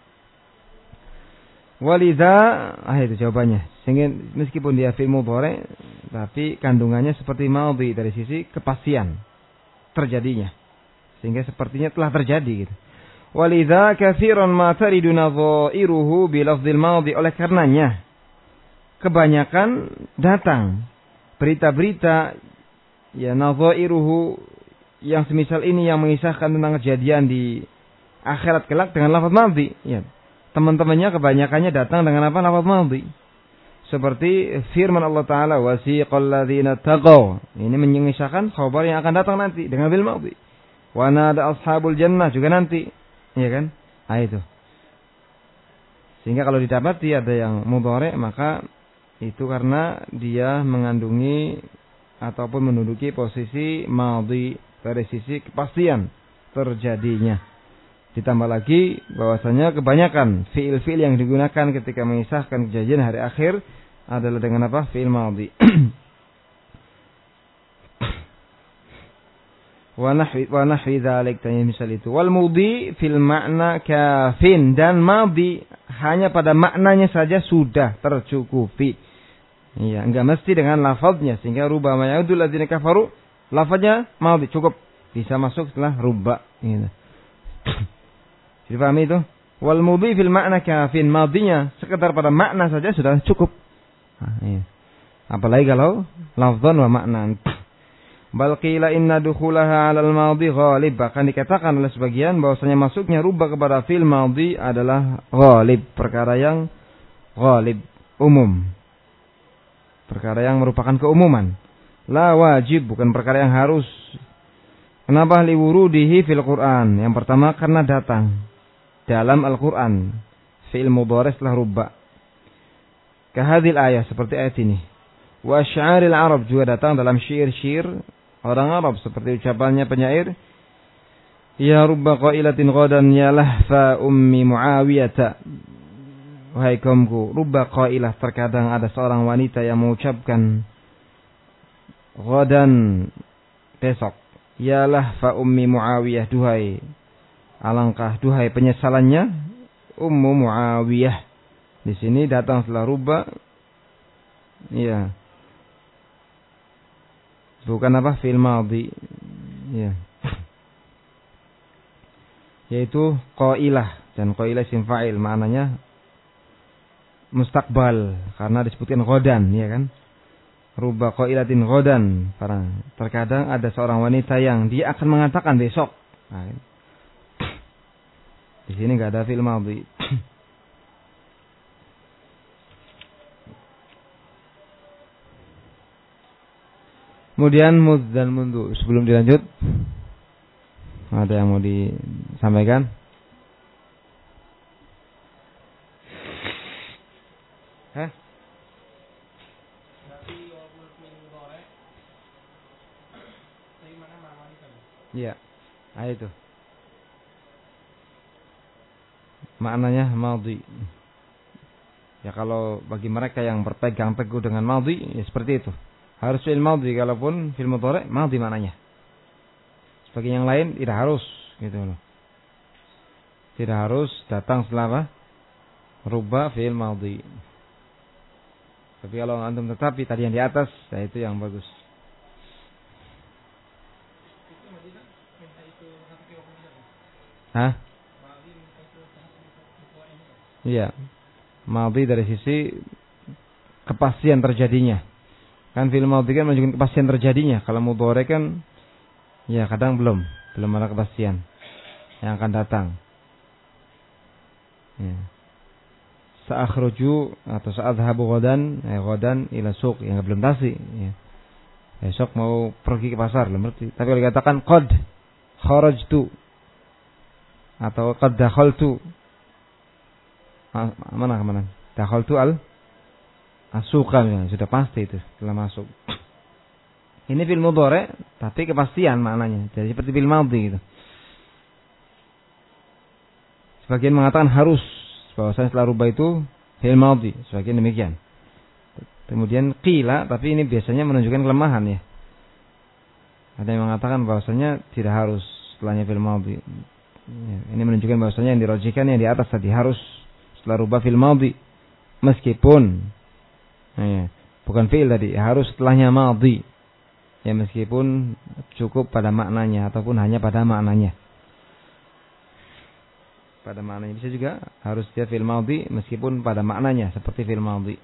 Walidha, ah itu jawabannya. Sehingga meskipun dia fi'il mudhari, tapi kandungannya seperti madhi dari sisi kepastian terjadinya, sehingga sepertinya telah terjadi gitu. Walidha katsiran ma taridu nadha'iruhu bi lafdzil madhi, oleh karenanya kebanyakan datang berita-berita ya nadha'iruhu yang semisal ini yang mengisahkan tentang kejadian di akhirat kelak dengan lafaz madhi, ya. Teman-temannya kebanyakannya datang dengan apa? Lafaz madhi. Seperti firman Allah Ta'ala, wasiqal ladzina taqaw, ini mengisahkan khabar yang akan datang nanti dengan bil madhi. Wa nada ashabul jannah, juga nanti, ya kan? Nah itu. Sehingga kalau didapati ada yang mudhari, maka itu karena dia mengandungi ataupun menduduki posisi madhi dari sisi kepastian terjadinya. Ditambah lagi bahwasanya kebanyakan fiil-fiil yang digunakan ketika mengisahkan kejadian hari akhir adalah dengan apa? Fiil madhi. Wa nahwi wa nahwi dzalik, tanya misal itu. Wal mudhi fil makna kafin, dan madhi hanya pada maknanya saja sudah tercukupi. Iya, enggak mesti dengan lafaznya, sehingga rubama yaudul ladzina kafaru, lafaznya madhi cukup, bisa masuk setelah ruba. Gitu. Dipahami itu? Wal mudhi fil makna kafin, madhinya sekedar pada makna saja sudah cukup. Nah, iya. Apalagi kalau lafzan wa maknan. Bal qila inna dukhulaha 'alal madhi ghalib, bahkan dikatakan oleh sebagian bahwasanya masuknya rubah kepada fi'il madhi adalah ghalib, perkara yang ghalib, umum. Perkara yang merupakan keumuman. La wajib, bukan perkara yang harus. Kenapa liwurudihi fil Qur'an? Yang pertama karena datang dalam Al-Qur'an fi'il mudhari setelah rubah. Kahadil ayat, seperti ayat ini. Wa sya'aril Arab, juga datang dalam syair-syair orang Arab, seperti ucapannya penyair, ya rubba qailatin ghadan ya lahfa ummi Muawiyah. Wahai kaumku, rubba qailah, terkadang ada seorang wanita yang mengucapkan ghadan, besok, ya lahfa ummi Muawiyah, duhai alangkah duhai penyesalannya ummu Muawiyah. Di sini datang setelah rubba, ya, bukan apa, fi'il madhi, ya, yaitu qailah, dan qailah isim fa'il, maknanya mustaqbal karena disebutkan ghadan, ya kan? Rubba qailatin ghadan, para terkadang ada seorang wanita yang dia akan mengatakan besok. Nah, di sini enggak ada fi'il madhi. Kemudian mud dan mundu. Sebelum dilanjut, ada yang mau disampaikan? Hah? Iya. Ah, itu. Maknanya madhi. Ya, kalau bagi mereka yang berpegang teguh dengan madhi, ya seperti itu. Harus fi'il madhi, kalaupun fi'il mudhari madhi maknanya. Sebagai yang lain tidak harus, gitu loh. Tidak harus datang setelah apa? Rubba fi'il madhi. Tapi kalau antum tetapi tadi yang di atas, ya itu yang bagus. Hah? Iya. Madhi dari sisi kepastian terjadinya. Kan fi'il madhi kan menunjukkan kepastian terjadinya. Kalau mudhari kan ya kadang belum, belum ada kepastian yang akan datang. Ya. Sa'akhruju atau sa'adhabu ghadan, eh ghadan ila suq, yang belum pasti, ya. Besok mau pergi ke pasar, belum ngerti. Tapi kalau dikatakan qad kharajtu atau qad dakhaltu, ah, mana mana? Dakhaltu al asuqan, ya, sudah pasti itu telah masuk. Ini fi'il mudhari tapi kepastian maknanya. Jadi seperti fi'il madhi gitu. Sebagian mengatakan harus bahwasanya setelah rubah itu fi'il madhi, sebagian demikian. Kemudian qila, tapi ini biasanya menunjukkan kelemahan, ya. Ada yang mengatakan bahwasanya tidak harus setelahnya fi'il madhi. Ya, ini menunjukkan bahwasanya yang dirajihkan yang di atas tadi, harus setelah rubah fi'il madhi. Meskipun ya, bukan fi'il tadi, harus setelahnya madhi. Ya, meskipun cukup pada maknanya ataupun hanya pada maknanya. Pada maknanya bisa juga harus dia fi'il madhi meskipun pada maknanya seperti fi'il madhi.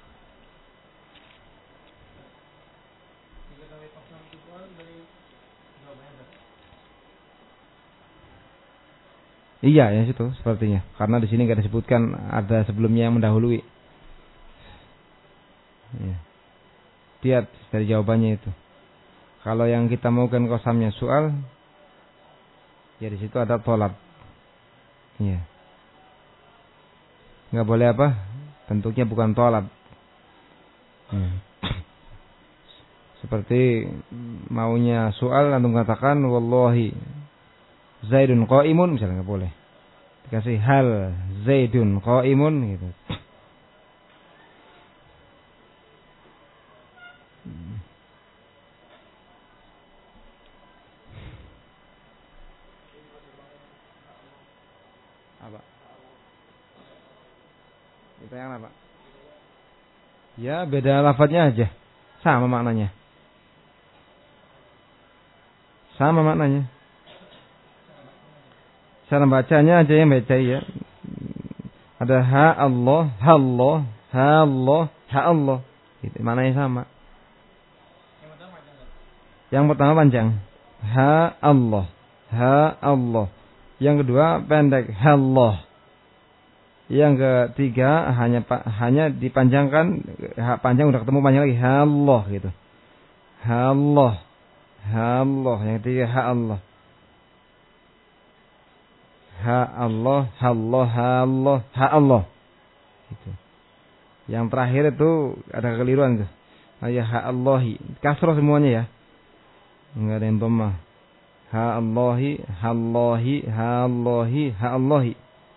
Iya, yang situ sepertinya. Karena di sini enggak disebutkan ada sebelumnya yang mendahului. Ya. Lihat dari jawabannya itu. Kalau yang kita maukan qasamnya soal, ya di situ ada tolab. Ya. Enggak boleh apa? Bentuknya bukan tolab. Ya. Seperti maunya soal antum katakan wallahi Zaidun qa'imun misalnya enggak boleh. Dikasih hal Zaidun qa'imun gitu. Apa? Itu yang apa? Ya, beda lafadznya aja. Sama maknanya. Sama maknanya. Cara bacanya aja yang baca ya. Ada ha Allah, ha Allah, ha Allah, ha Allah. Itu maknanya sama. Yang pertama panjang. Ha Allah, ha Allah. Yang kedua pendek, ha Allah. Yang ketiga hanya hanya dipanjangkan, ha panjang udah ketemu panjang lagi, ha Allah gitu. Ha Allah, ha Allah. Yang ketiga ha Allah. Ha Allah, ha Allah, ha Allah, ha Allah. Gitu. Yang terakhir itu ada kekeliruan tuh. Ya ha Allahi. Kasroh semuanya ya. Enggak ada yang dhamma. Ha Allahi, ha Allahi, ha Allahi, ha Allahi.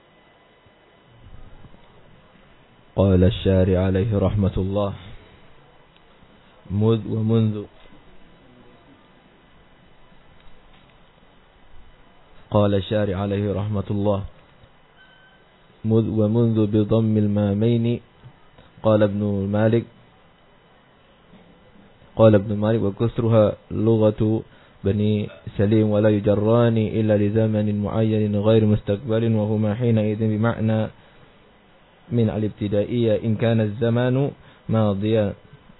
قال الشارع عليه رحمة الله مذ ومنذ قال الشارع عليه رحمة الله مذ ومنذ بضم المامين قال ابن مالك قال ابن مالك وكسرها لغة بني سليم ولا يجران إلا لزمن معين غير مستقبل وهما حينئذ بمعنى من الابتدائية إن كان الزمان ماضيا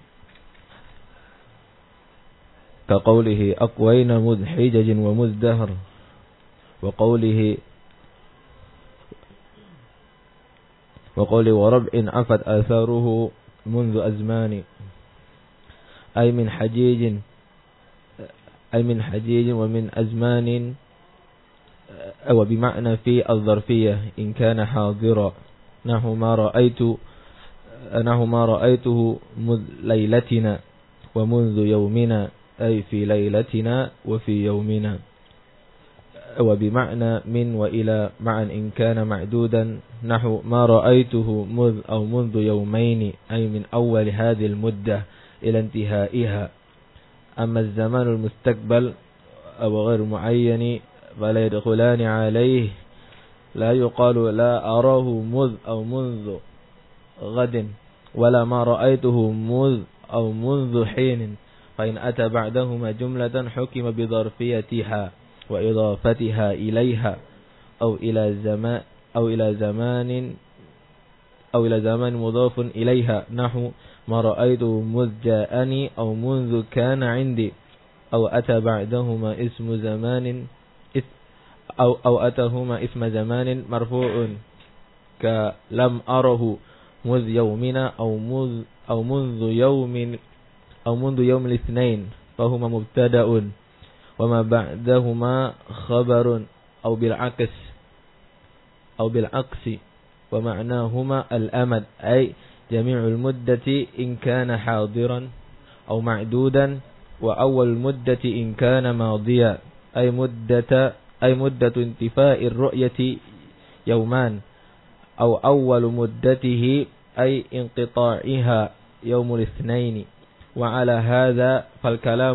كقوله أقوينا مذ حجج ومذ دهر وقوله وقوله وربع عفت آثاره منذ أزمان أي من حجيج أي من حجيج ومن أزمان أو بمعنى في الظرفية إن كان حاضرا نحو ما رأيت نحو ما رأيته منذ ليلتنا ومنذ يومنا أي في ليلتنا وفي يومنا وبمعنى من وإلى معا إن كان معدودا نحو ما رأيته مذ أو منذ يومين أي من أول هذه المدة إلى انتهائها أما الزمان المستقبل أو غير معين فلا يدخلان عليه لا يقال لا أراه مذ أو منذ غد ولا ما رأيته مذ أو منذ حين فإن أتى بعدهما جملة حكم بظرفيتها وإضافتها إليها أو إلى زمان أو إلى زمان أو إلى زمان مضاف إليها نحو ما رأيته مذ جاءني أو منذ كان عندي أو أتى بعدهما اسم زمان أو أو أتاهما اسم زمان مرفوع كلم أره مذ يومنا أو مذ أو منذ يوم أو منذ يوم الاثنين فهما مبتدأ وما بعدهما خبر أو بالعكس أو بالعكس ومعناهما الأمد أي جميع المدة إن كان حاضرا أو معدودا وأول المدة إن كان ماضيا أي مدة أي مدة انتفاء الرؤية يومان أو أول مدته أي انقطاعها يوم الاثنين وعلى هذا فالكلام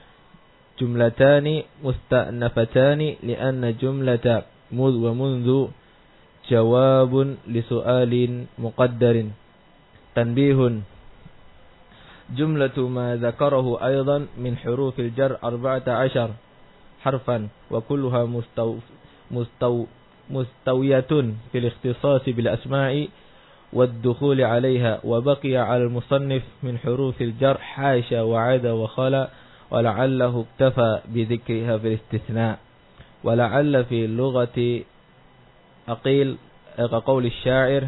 جملتان مستأنفتان لأن جملة مذ ومنذ جواب لسؤال مقدر تنبيه جملة ما ذكره أيضا من حروف الجر أربعة عشر حرفا وكلها مستو مستو مستوية في الاختصاص بالأسماء والدخول عليها وبقي على المصنف من حروف الجر حاشا وعدا وخلا ولعله اكتفى بذكرها في الاستثناء ولعل في اللغة أقيل كقول الشاعر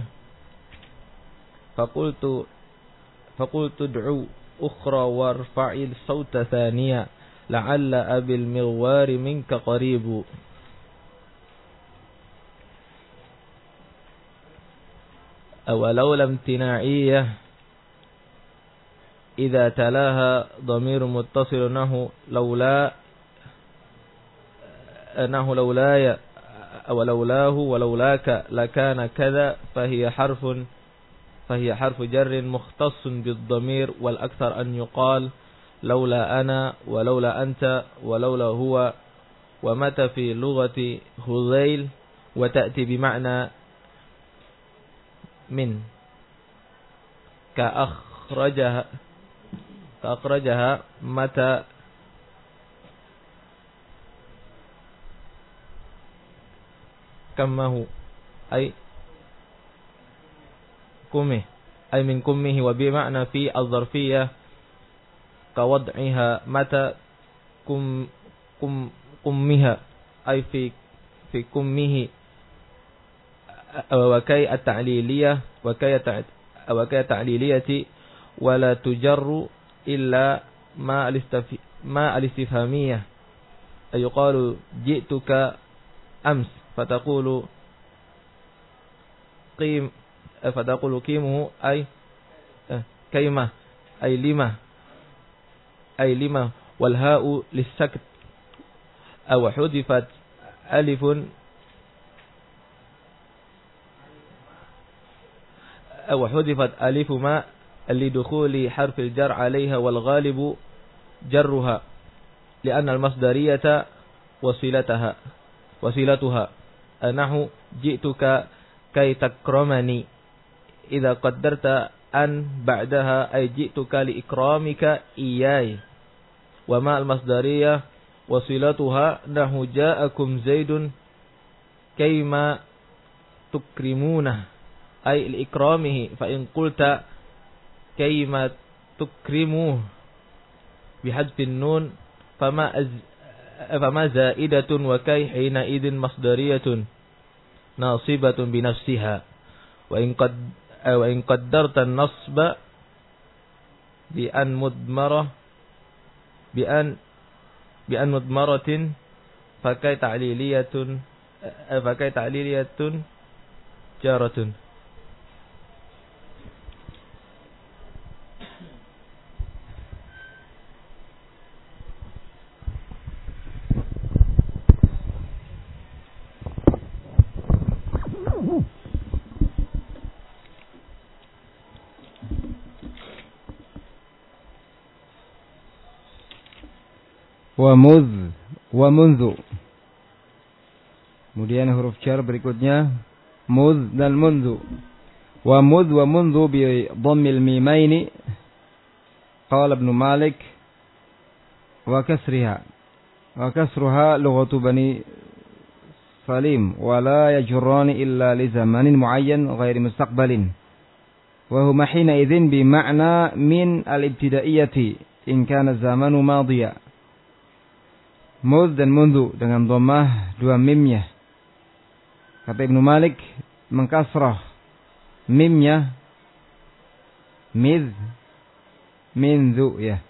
فقلت فقلت ادعو أخرى وارفع الصوت ثانيا لعل أبي المغوار منك قريب ولولا امتناعية إذا تلاها ضمير متصل نحو لولا nahu laulaya walaulahu walaulaka lakana kadza fahiya harfun fahiya harfu jarrin mukhtassun bid-dhamir wal akthar an yuqal laula ana walaula anta walaula huwa wa mata fi lughati Hudzail wa ta'ti bi ma'na min ka akhrajaha ka akhrajaha mata kamahu ay kumih ay min kummihi wa bi ma'na fi al-zarfiyyah ka wad'iha mata kum kum kummiha ay fi fi kummihi wa kay at-ta'liliyah wa kay wa kay at-ta'liliyati wa la tujarru illa ma al-istifi ma al-istifhamiyah ay yuqalu ji'tuka ams فتقول قيم فتقول قيمه أي كيمة أي لما أي لما والهاء للسكت أو حذفت ألف أو حذفت ألف ما لدخول حرف الجر عليها والغالب جرها لأن المصدرية وصلتها وصلتها أنه جئتك كي تكرمني إذا قدرت أن بعدها أي جئتك لإكرامك إياي وما المصدرية وصلتها أنه جاءكم زيد كيما تكرمونه أي لإكرامه فإن قلت كيما تكرموه بحذف النون فما أز فما زائدة وكي حينئذ مصدرية ناصبة بنفسها وإن قد وإن قدرت النصب بأن مضمرة بأن بأن مضمرة فكي تعليلية فكي تعليلية جارة. Wa mudh wa mundhu. Kemudian huruf jar berikutnya mudh dan mundhu. Wa mudh wa mundhu bi dhammil mimaini qala Ibnu Malik wa kasriha wa kasruha lughatu bani Salim wa la yajurrani illa li zamanin muayyan ghairi mustaqbalin wa huma hina idzin bi ma'na min al-ibtidaiyati in kana zamanu madhiya. Mudh dan mundhu dengan dhammah dua mimnya. Kata Ibnu Malik mengkasrah mimnya midh mindhu ya.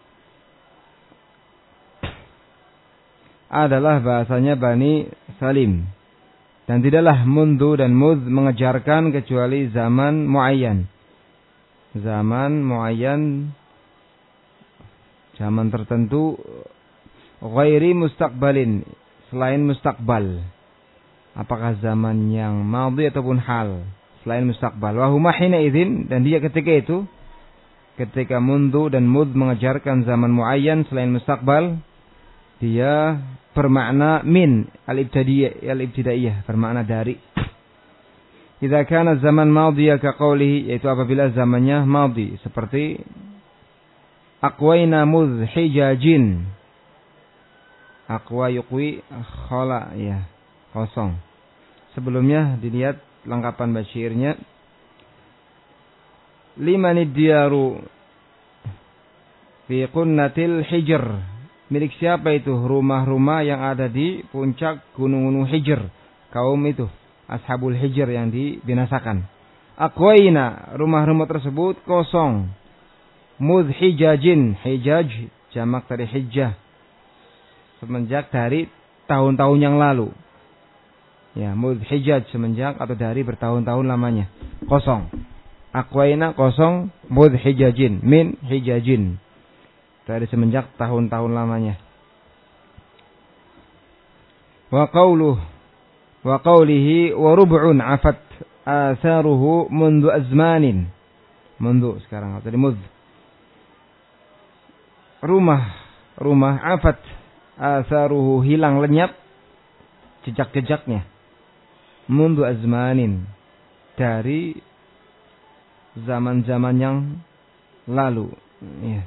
Adalah bahasanya Bani Salim. Dan tidaklah mundhu dan mudh mengejarkan kecuali zaman muayyan. Zaman muayyan, zaman tertentu, ghairi mustaqbalin, selain mustaqbal. Apakah zaman yang madhi ataupun hal, selain mustaqbal. Wa huma hina idzin, dan dia ketika itu, ketika mundhu dan mudh mengejarkan zaman muayyan selain mustaqbal, dia bermakna min al-ibtidaiyah, al-ibtidaiyah, bermakna dari. Idza kana zaman madhiya ka qawlihi, yaitu apabila zamannya madhi, seperti aqwaina mudh hijajin. Aqwa yuqwi khala ya, kosong. Sebelumnya dilihat lengkapan basyirnya. Limanid diyaru fi qunnatil hijr. Milik siapa itu rumah-rumah yang ada di puncak gunung-gunung Hijr? Kaum itu, ashabul Hijr yang dibinasakan. Aqwaina, rumah-rumah tersebut kosong. Mudh hijajin, hijaj jamak dari hijjah. Semenjak dari tahun-tahun yang lalu. Ya, mudh hijaj semenjak atau dari bertahun-tahun lamanya. Kosong. Aqwaina kosong, mudh hijajin, min hijajin. Dari semenjak tahun-tahun lamanya. Wa qawluhu wa qawlihi wa rub'un afat atharuhu mundu azmanin. Mundu sekarang tadi mud. Rumah rumah afat atharuhu hilang lenyap jejak-jejaknya. Mundu azmanin dari zaman-zaman yang lalu. Ya.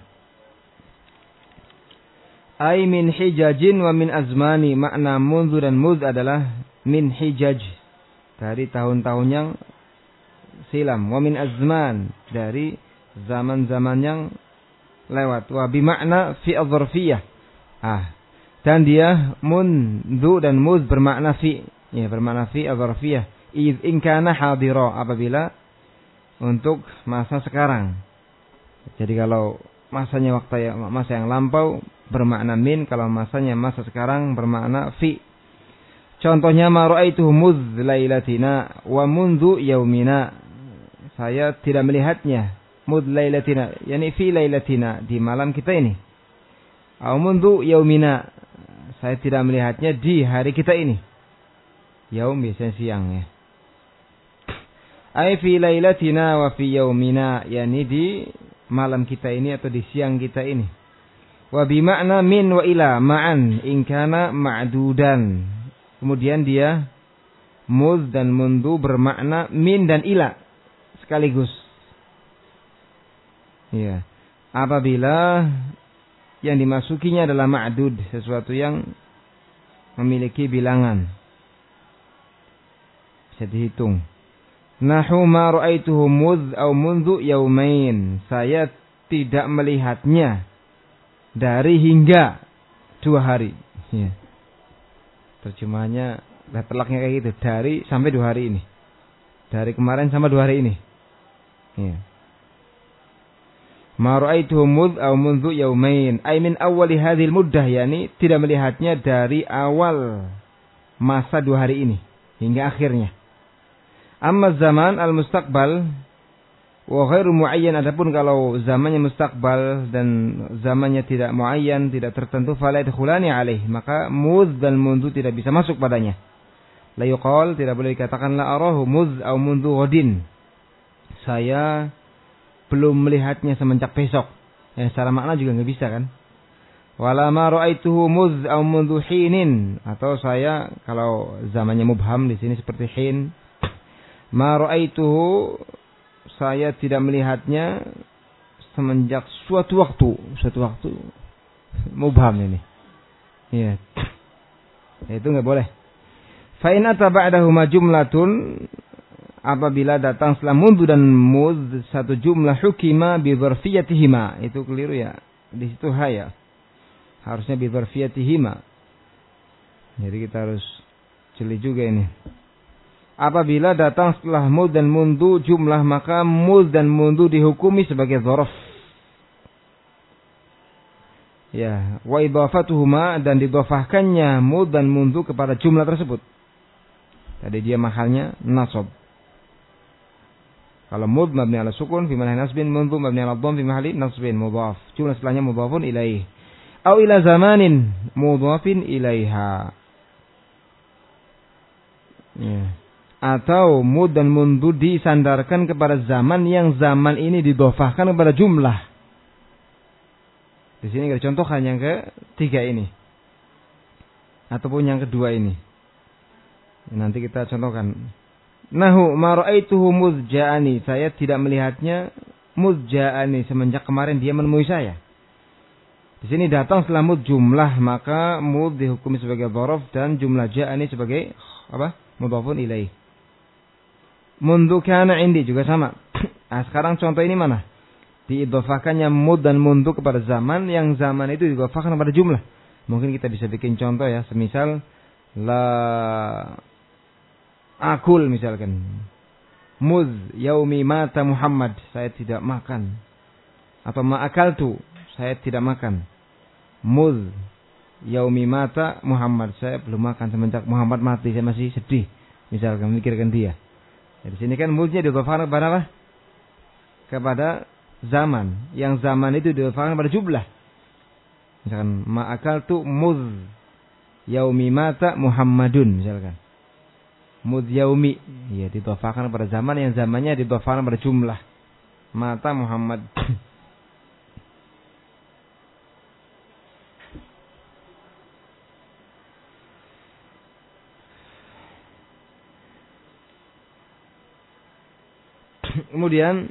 Ai min hijajin wa min azmani, makna mundu dan mud adalah min hijaj dari tahun-tahun yang silam, wa min azman dari zaman-zaman yang lewat, wa bi makna fi adzarfiyah. Ah, dan dia mundu dan mud bermakna fi, ya bermakna fi adzarfiyah. Id in kana hadira, apabila untuk masa sekarang. Jadi kalau masanya waktu yang masa yang lampau bermakna min, kalau masanya masa sekarang bermakna fi. Contohnya ma ra'aituhu mudz lailatina wa mundu yaumina. Saya tidak melihatnya mudz lailatina, yakni fi lailatina, di malam kita ini. Au mundu yaumina, saya tidak melihatnya di hari kita ini. Yaum biasanya siang ya. Ai fi lailatina wa fi yaumina, yakni di malam kita ini atau di siang kita ini. Wa bi makna min wa ila ma'an in kana ma'dudan. Kemudian dia mudz dan mundu bermakna min dan ila sekaligus. Ya. Apabila yang dimasukinya adalah ma'dud, sesuatu yang memiliki bilangan, bisa dihitung. Nahu ma ra'aituhu mudz au mundu yaumain. Saya tidak melihatnya dari hingga dua hari. Ya. Terjemahannya telaknya kayak gitu, dari sampai dua hari ini. Dari kemarin sama dua hari ini. Ya. Ma ra'aituhu mudz au mundu yaumain. Ai min awwali hadhil muddah, yani tidak melihatnya dari awal masa dua hari ini hingga akhirnya. Amma zaman al-mustaqbal wa ghairu muayyan, adapun kalau zamannya mustaqbal dan zamannya tidak muayyan, tidak tertentu, fala yadkhulani alaih, maka mudz dan mundu tidak bisa masuk padanya. La yuqal, tidak boleh dikatakan la arahu mudz au mundu ghadin. Saya belum melihatnya semenjak besok. Ya, secara makna juga enggak bisa kan? Wala ma ra'aituhu mudz au mundu hinin, atau saya kalau zamannya mubham di sini seperti hin. Ma ra'aituhu, saya tidak melihatnya semenjak suatu waktu, suatu waktu mubham ini. Iya. Itu enggak boleh. Fa in ata ba'dahuma jumlatun, apabila datang setelah mundu dan mudz satu jumlah hukima bi dzarfiyatihima, itu keliru ya. Di situ ha ya. Harusnya bi dzarfiyatihima. Jadi kita harus jeli juga ini. Apabila datang setelah mud dan mundu jumlah, maka mud dan mundu dihukumi sebagai dzaraf. Ya, wa idhafatuhuma, dan didhafahkannya mud dan mundu kepada jumlah tersebut. Tadi dia mahalnya nasab. Kalau mud mabni ala sukun fi mahalli nasbin, mundu mabni ala dhamm fi mahalli nasbin, mudhaf. Jumlah setelahnya mudhafun ilaih. Au ila zamanin mudhafin ilaiha. Ya. Atau mud dan mundu disandarkan kepada zaman yang zaman ini didhofahkan kepada jumlah. Di sini ada contohkan yang ketiga ini, ataupun yang kedua ini. Nanti kita contohkan. Nahu ma ra'aituhu muzja'ani, saya tidak melihatnya muzja'ani semenjak kemarin dia menemui saya. Di sini datang setelah mud jumlah, maka mud dihukumi sebagai dzaraf dan jumlah ja'ani sebagai apa? Mudhafun ilaih. Mundu kana indi juga sama. Nah, sekarang contoh ini mana? Diidhofahkannya mud dan mundu kepada zaman, yang zaman itu diidhofahkan kepada jumlah. Mungkin kita bisa bikin contoh ya, semisal la akul misalkan. Muz yaumi mata Muhammad, saya tidak makan. Atau ma akaltu, saya tidak makan. Muz yaumi mata Muhammad, saya belum makan semenjak Muhammad mati, saya masih sedih. Misalkan memikirkan dia. Di sini kan muznya didhofahkan kepada apa? Kepada zaman. Yang zaman itu didhofahkan pada jumlah. Misalkan ma akaltu muz yaumi mata Muhammadun misalkan. Mud yaumi, ya didhafakan pada zaman yang zamannya didhafakan pada jumlah. Mata Muhammad. Kemudian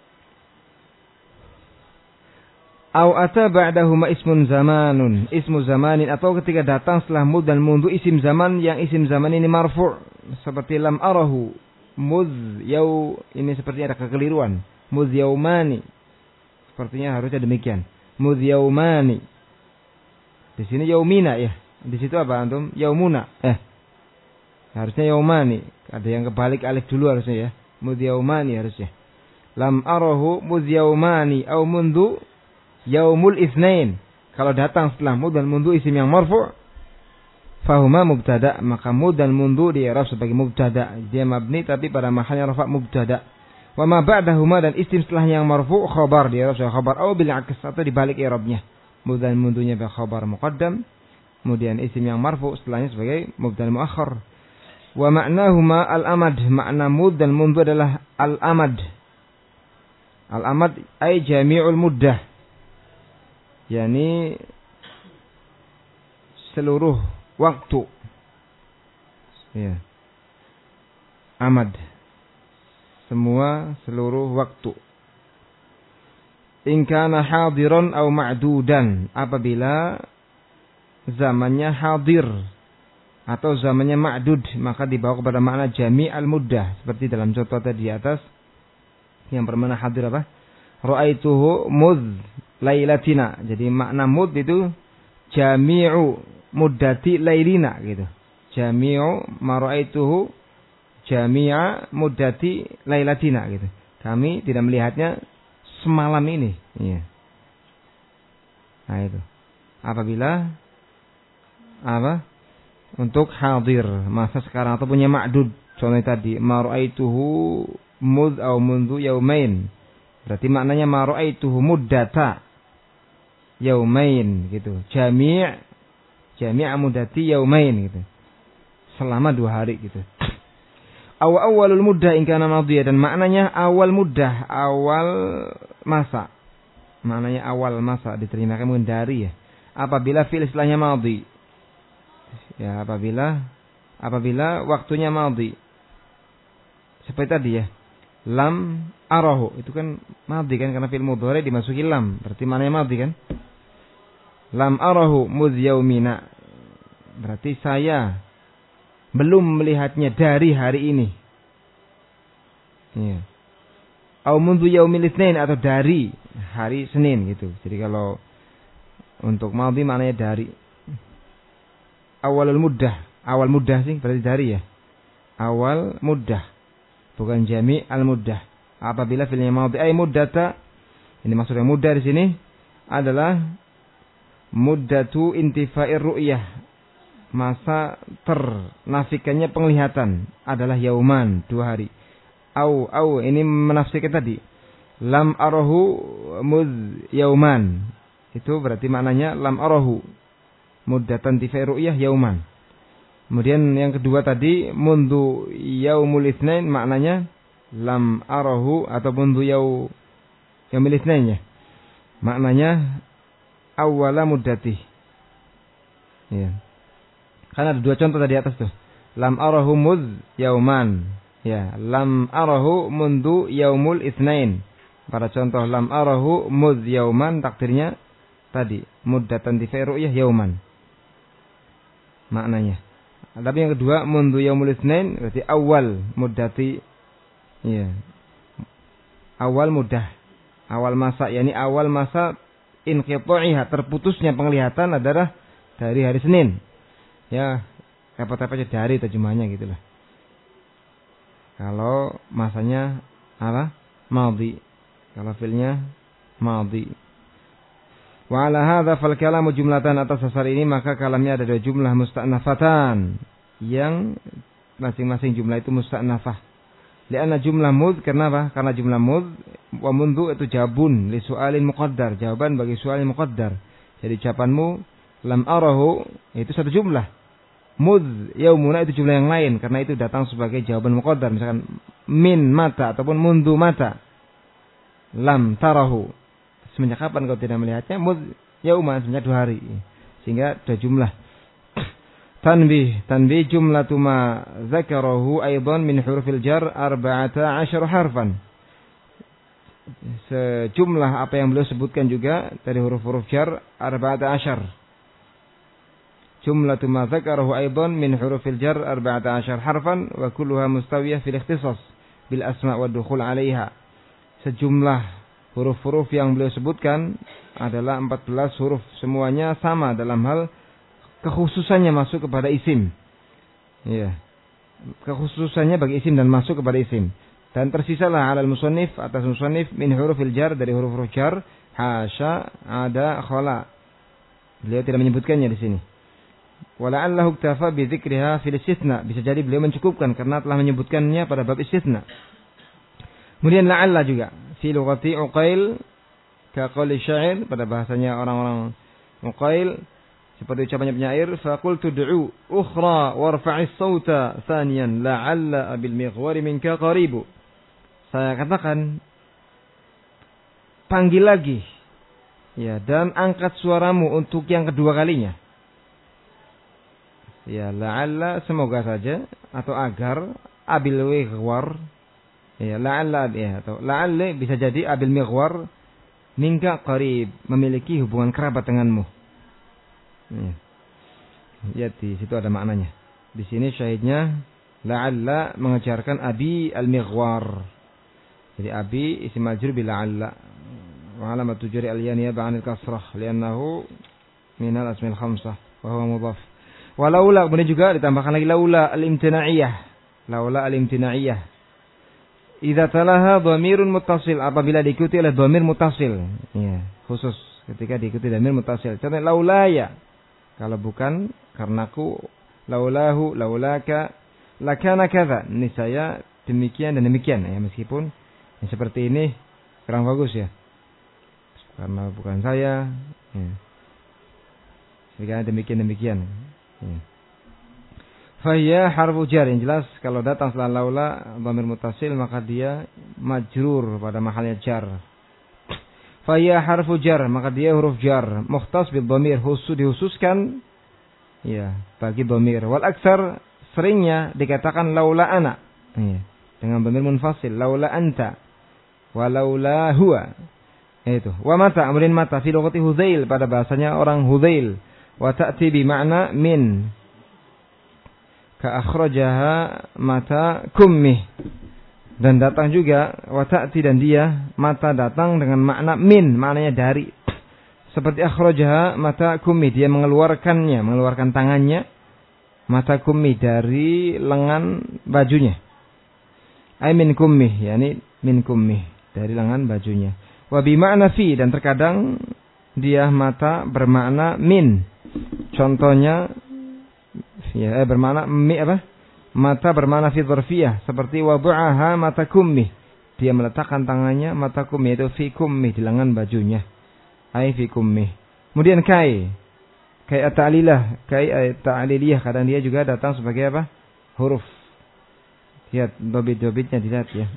au ata ba'dahuma ismun zamanun, ismu zamanin, atau ketika datang setelah mud dan mundu isim zaman yang isim zaman ini marfu' seperti lam arahu muz yau, ini sepertinya ada kekeliruan, muz yaumani, sepertinya harusnya demikian, muz yaumani. Di sini yaumina ya, di situ apa antum? Yaumuna. Eh, harusnya yaumani, ada yang kebalik alif dulu harusnya ya, muz yaumani harusnya. Lam arahu muz yaumani au mundu yaumul itsnain. Kalau datang setelah mud dan mundu isim yang marfu', fahuma mubtada, maka mud dan mundu di i'rab sebagai mubtada. Dia mabni tapi pada mahalnya rafa' mubtada. Wa ma ba'dahuma, dan isim setelahnya yang marfu' khabar, di i'rab sebagai khabar, atau bil aks, atau dibalik i'rabnya. Mud dan mundunya sebagai khabar muqaddam, kemudian isim yang marfu' setelahnya sebagai mubtada muakhar. Wa ma'nahuma al-amad, makna mud dan mundu adalah al-amad. Al-amad ay jami'ul muddah, yakni seluruh waktu. Ya. Amad, semua seluruh waktu. In kana hadiran aw ma'dudan, apabila zamannya hadir atau zamannya ma'dud, maka dibawa kepada makna jami' al-muddah, seperti dalam contoh tadi di atas yang bermakna hadir apa? Ra'aituhu mudz lailatina. Jadi makna mud itu jami'u muddati lailina gitu. Jami'u ma ra'aituhu jami'a muddati lailatina gitu. Kami tidak melihatnya semalam ini. Iya. Nah itu. Apabila apa? Untuk hadir masa sekarang atau punya ma'dud. Contohnya tadi ma ra'aituhu mud au mundu yaumain. Berarti maknanya ma ra'aituhu muddata yaumain gitu. Jami' jami' muddati yaumain gitu. Selama dua hari gitu. Aw awalul muddah in kana madhiya, dan maknanya awal muddah, awal masa. Maknanya awal masa diterjemahkan mungkin dari ya. Apabila fi'il istilahnya madhi. Ya, apabila apabila waktunya madhi. Seperti tadi ya. Lam arahu, itu kan madhi kan, karena fi'il mudhari dimasuki lam, berarti maknanya madhi kan. Lam arahu mudz yaumina, berarti saya belum melihatnya dari hari ini. Ya. Au mundzu yaumil itsnain, atau dari hari Senin gitu. Jadi kalau untuk madhi maknanya dari. Awalul muddah, awal muddah sih berarti dari ya. Awal muddah. Bukan jami' al-muddah. Apabila fi'ilnya madhi ay muddata, ini maksudnya muddah di sini adalah muddatu intifa'ir ru'yah, masa ternafikannya penglihatan adalah yauman, dua hari. Au au ini menafsirkan tadi lam arahu mudz yauman, itu berarti maknanya lam arahu muddatan intifa'ir ru'yah yauman. Kemudian yang kedua tadi mundu yaumul itsnain, maknanya lam arahu atau mundu yau yaumil itsnain ya. Maknanya awwala muddati. Ya. Karena ada dua contoh tadi atas tuh. Lam arahu mudz yauman. Ya, lam arahu mundu yaumul itsnain. Pada contoh lam arahu mudz yauman, takdirnya tadi muddatan tifai ru'yah yauman. Maknanya. Tapi yang kedua mundu yaumul itsnain berarti awal muddati, ya. Awal muddah, awal masa, yakni awal masa inqita'iha, terputusnya penglihatan adalah dari hari Senin. Ya, apa-apa aja dari terjemahnya gitulah. Kalau masanya apa? Madhi. Kalau fi'ilnya madhi. Wa ala hadza fal kalamu jumlatan, atas dasar ini maka kalamnya ada dua jumlah musta'nafatan yang masing-masing jumlah itu musta'nafah. Lianna jumlah mud, karena apa? Karena jumlah mud wa mundu itu jawabun li su'alin muqaddar, jawaban bagi soal yang muqaddar. Jadi jawabanmu lam arahu itu satu jumlah. Mudh yaumuna itu jumlah yang lain karena itu datang sebagai jawaban muqaddar, misalkan min mata ataupun mundu mata. Lam tarahu, semenjak kapan kau tidak melihatnya? Mudh yauma, semenjak dua hari. Sehingga dua jumlah. Tanbih, tanbih jumlatu ma dzakarahu aidan min hurufil jar arba'ata asyara harfan. Sejumlah apa yang beliau sebutkan juga dari huruf-huruf jar arba'ata asyar. Jumlatu ma dzakarahu aidan min hurufil jar arba'ata asyar harfan wa kulluha mustawiyah fil ikhtisas bil asma' wa dukhul 'alaiha. Sejumlah huruf-huruf yang beliau sebutkan adalah empat belas huruf, semuanya sama dalam hal kekhususannya masuk kepada isim. Ya. Kekhususannya bagi isim dan masuk kepada isim. Dan tersisalah alal musannif atas musannif min hurufil jar, dari huruf-huruf jar, hasya, ada, khala. Beliau tidak menyebutkannya di sini. Wala'allahu iktafa bi dzikriha fil istitsna, bisa jadi beliau mencukupkan karena telah menyebutkannya pada bab istitsna. Kemudian la'alla juga fi lughati Uqail ka qauli syair, pada bahasanya orang-orang Uqail seperti ucapannya penyair, faqultu du'u ukhra warfa'is sauta thaniyan la'alla bil mighwari minka qaribu. Saya katakan panggil lagi, ya, dan angkat suaramu untuk yang kedua kalinya. Ya, la'alla semoga saja atau agar abil mighwar, ya, la'alla ya, atau la'alla bisa jadi abil mighwar minka qarib, memiliki hubungan kerabat denganmu. Ya. Ya, di situ ada maknanya. Di sini syahidnya la'alla mengejarkan abi al-mighwar. Jadi abi isim majrur bi la'alla. Wa alamatu jari al-yaniyah ba'anil kasrah li'annahu minal asmil khamsah wa huwa mudhaf. Wa laula, kemudian juga ditambahkan lagi laula al-imtina'iyah. Laula al-imtina'iyah. Idza talaha dhamirun muttasil, apabila diikuti oleh dhamir muttasil. Ya, khusus ketika diikuti dhamir muttasil. Contoh laulaya, kalau bukan karenaku, laulahu, laulaka, lakana kadza, niscaya demikian dan demikian. Ya, meskipun yang seperti ini kurang bagus ya, karena bukan saya. Ya. Jika demikian demikian. Ya. Fahiyya harfu jar, yang jelas kalau datang setelah laula dhamir muttasil maka dia majrur pada mahalnya jar. Fahiyya harfu jar, maka dia huruf jar, mukhtas bil dhamir, khusus dihususkan ya bagi dhamir. Wal aksar, seringnya dikatakan laula ana, ya, dengan dhamir munfasil, laula anta wa laula huwa. Itu. Wa mata, kemudian mata fi lughati Hudzail, pada bahasanya orang Hudzail, wa ta'ti bi ma'na min, ka akhrajaha mata kummi, dan datang juga wa ta'ti, dan dia mata datang dengan makna min, maknanya dari, seperti akhrajaha mata kummi, dia mengeluarkannya, mengeluarkan tangannya, mata kummi, dari lengan bajunya, ay min kummi, yakni min kummi, dari lengan bajunya. Wa bi ma'na fi, dan terkadang dia mata bermakna min, contohnya ya, eh, bermakna mi apa? Mata bermakna fi dzarfiyah, seperti wadu'aha mata kummi, dia meletakkan tangannya mata kummi, itu fi kummi, di lengan bajunya, ai fi kummi. Kemudian kai, kai at-ta'lilah, kai at-ta'liliyah, kadang dia juga datang sebagai apa? Huruf. Lihat dobit-dobitnya, dilihat ya.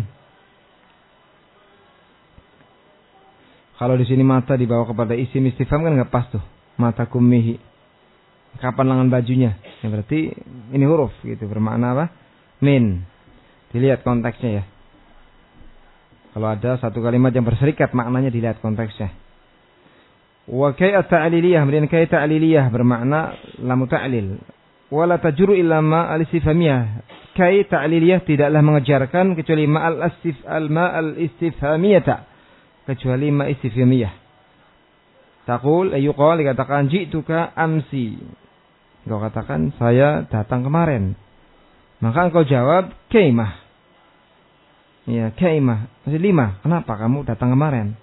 Kalau di sini mata dibawa kepada isim istifham kan enggak pas tuh. Mata kummihi. Kapan lengan bajunya? Ya, berarti ini huruf gitu, bermakna apa? Min. Dilihat konteksnya ya. Kalau ada satu kalimat yang berserikat maknanya, dilihat konteksnya. Wa kai at-ta'liliyah, kemudian kai ta'liliyah bermakna lamu ta'lil. Wala tajru illa ma al-istifhamiyah. Kai ta'liliyah tidaklah mengejarkan kecuali ma al-istif al-ma al-istifhamiyata, kecuali ma istifhamiyah. Taqul ayyuqal, dikatakan ji'tuka amsi, engkau katakan saya datang kemarin, maka engkau jawab kaimah, ya kaimah, masih lima, kenapa kamu datang kemarin?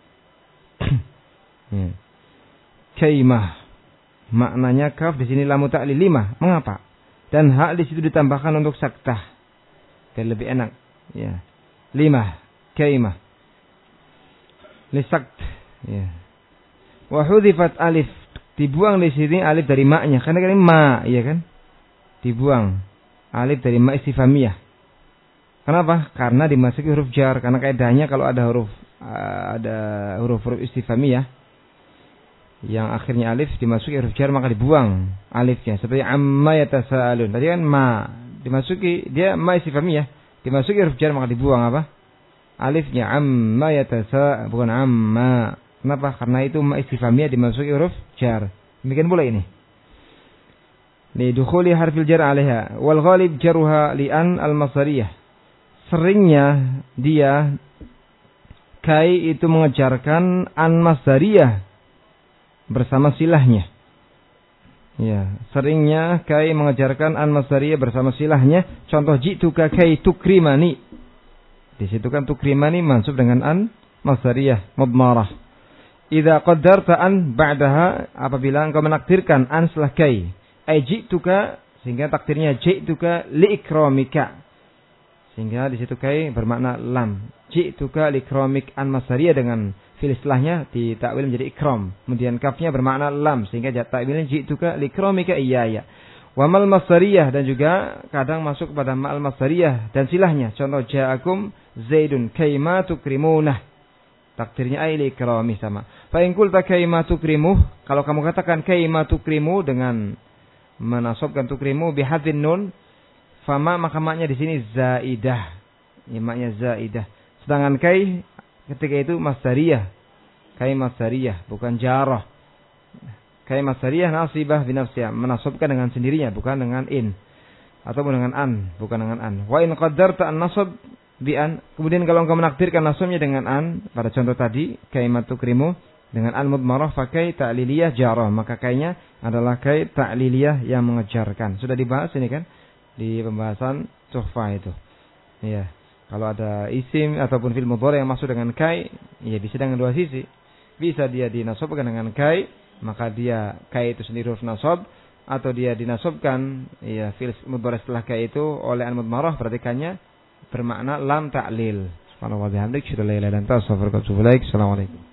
Ya. Kaimah maknanya kaf, di sini lamu ta'lil, lima, mengapa? Dan hak di situ ditambahkan untuk saktah biar lebih enak, ya, lima kaimah lisakt, ya. Wa hudzifat alif, dibuang di sini alif dari maknya, karena ini ma, iya kan? dibuang alif dari ma istifhamiyah. Kenapa? Karena dimasuki huruf jar. Karena kaidahnya kalau ada huruf uh, ada huruf-huruf istifhamiyah yang akhirnya alif dimasuki huruf jar maka dibuang alifnya. Seperti amma yatasaalun. Tadi kan ma dimasuki dia ma istifhamiyah, dimasuki huruf jar maka dibuang apa? Alifnya. Amma yatasa bukan amma. Kenapa? Karena itu ma istifhamiyah dimasuki huruf jar. Demikian pula ini. Li dukhuli harfil jar 'alaiha wal ghalib jarruha li an al-masdariyah. Seringnya dia kai itu mengejarkan an masdariyah bersama silahnya. Ya, seringnya kai mengejarkan an masdariyah bersama silahnya. Contoh ji'tuka kai tukrimani. Di situ kan tukrimani mansub dengan an masdariyah mudmarah. Idza qaddarta an ba'daha, apabila engkau menakdirkan an setelah kai, ai ji'tuka, sehingga takdirnya ji'tuka liikramika. Sehingga di situ kai bermakna lam. Ji'tuka liikramik, an masdariyah dengan fi'il istilahnya ditakwil menjadi ikram. Kemudian kafnya bermakna lam, sehingga takwilnya ji'tuka liikramika iyaya. Wa mal masdariyah, dan juga kadang masuk kepada ma'al masdariyah dan silahnya. Contoh ja'akum zaidun kaima tukrimunah. Takdirnya ai liikrami sama. Fa in qulta kaima tukrimuh, kalau kamu katakan kaima tukrimu dengan menasabkan tukrimu bihadzin nun, fama maka maknya di sini zaidah. Ya, maknya zaidah. Sedangkan kai ketika itu masdariyah. Kai masdariyah bukan jarah. Kai masdariyah nasibah binafsiyah, menasabkan dengan sendirinya bukan dengan in ataupun dengan an, bukan dengan an. Wa in qaddarta an-nasab bi an, kemudian kalau engkau menakdirkan nasabnya dengan an, pada contoh tadi kaimat tukrimu dengan an mudmarah pakai ta'liliyah jarah, maka kainya adalah kai ta'liliyah yang mengejarkan. Sudah dibahas ini kan di pembahasan tuhfah itu. Iya. Kalau ada isim ataupun fi'il mudhari yang masuk dengan kai, ya bisa dengan dua sisi. Bisa dia dinasabkan dengan kai, maka dia kai itu sendiri huruf nasab, atau dia dinasabkan ya fi'il mudhari setelah kai itu oleh an mudmarah, berarti kainya bermakna lam ta'lil. Subhanallah wa bihamdihi, asyhadu an la ilaha illa anta, astaghfiruka wa atubu ilaik. Assalamualaikum.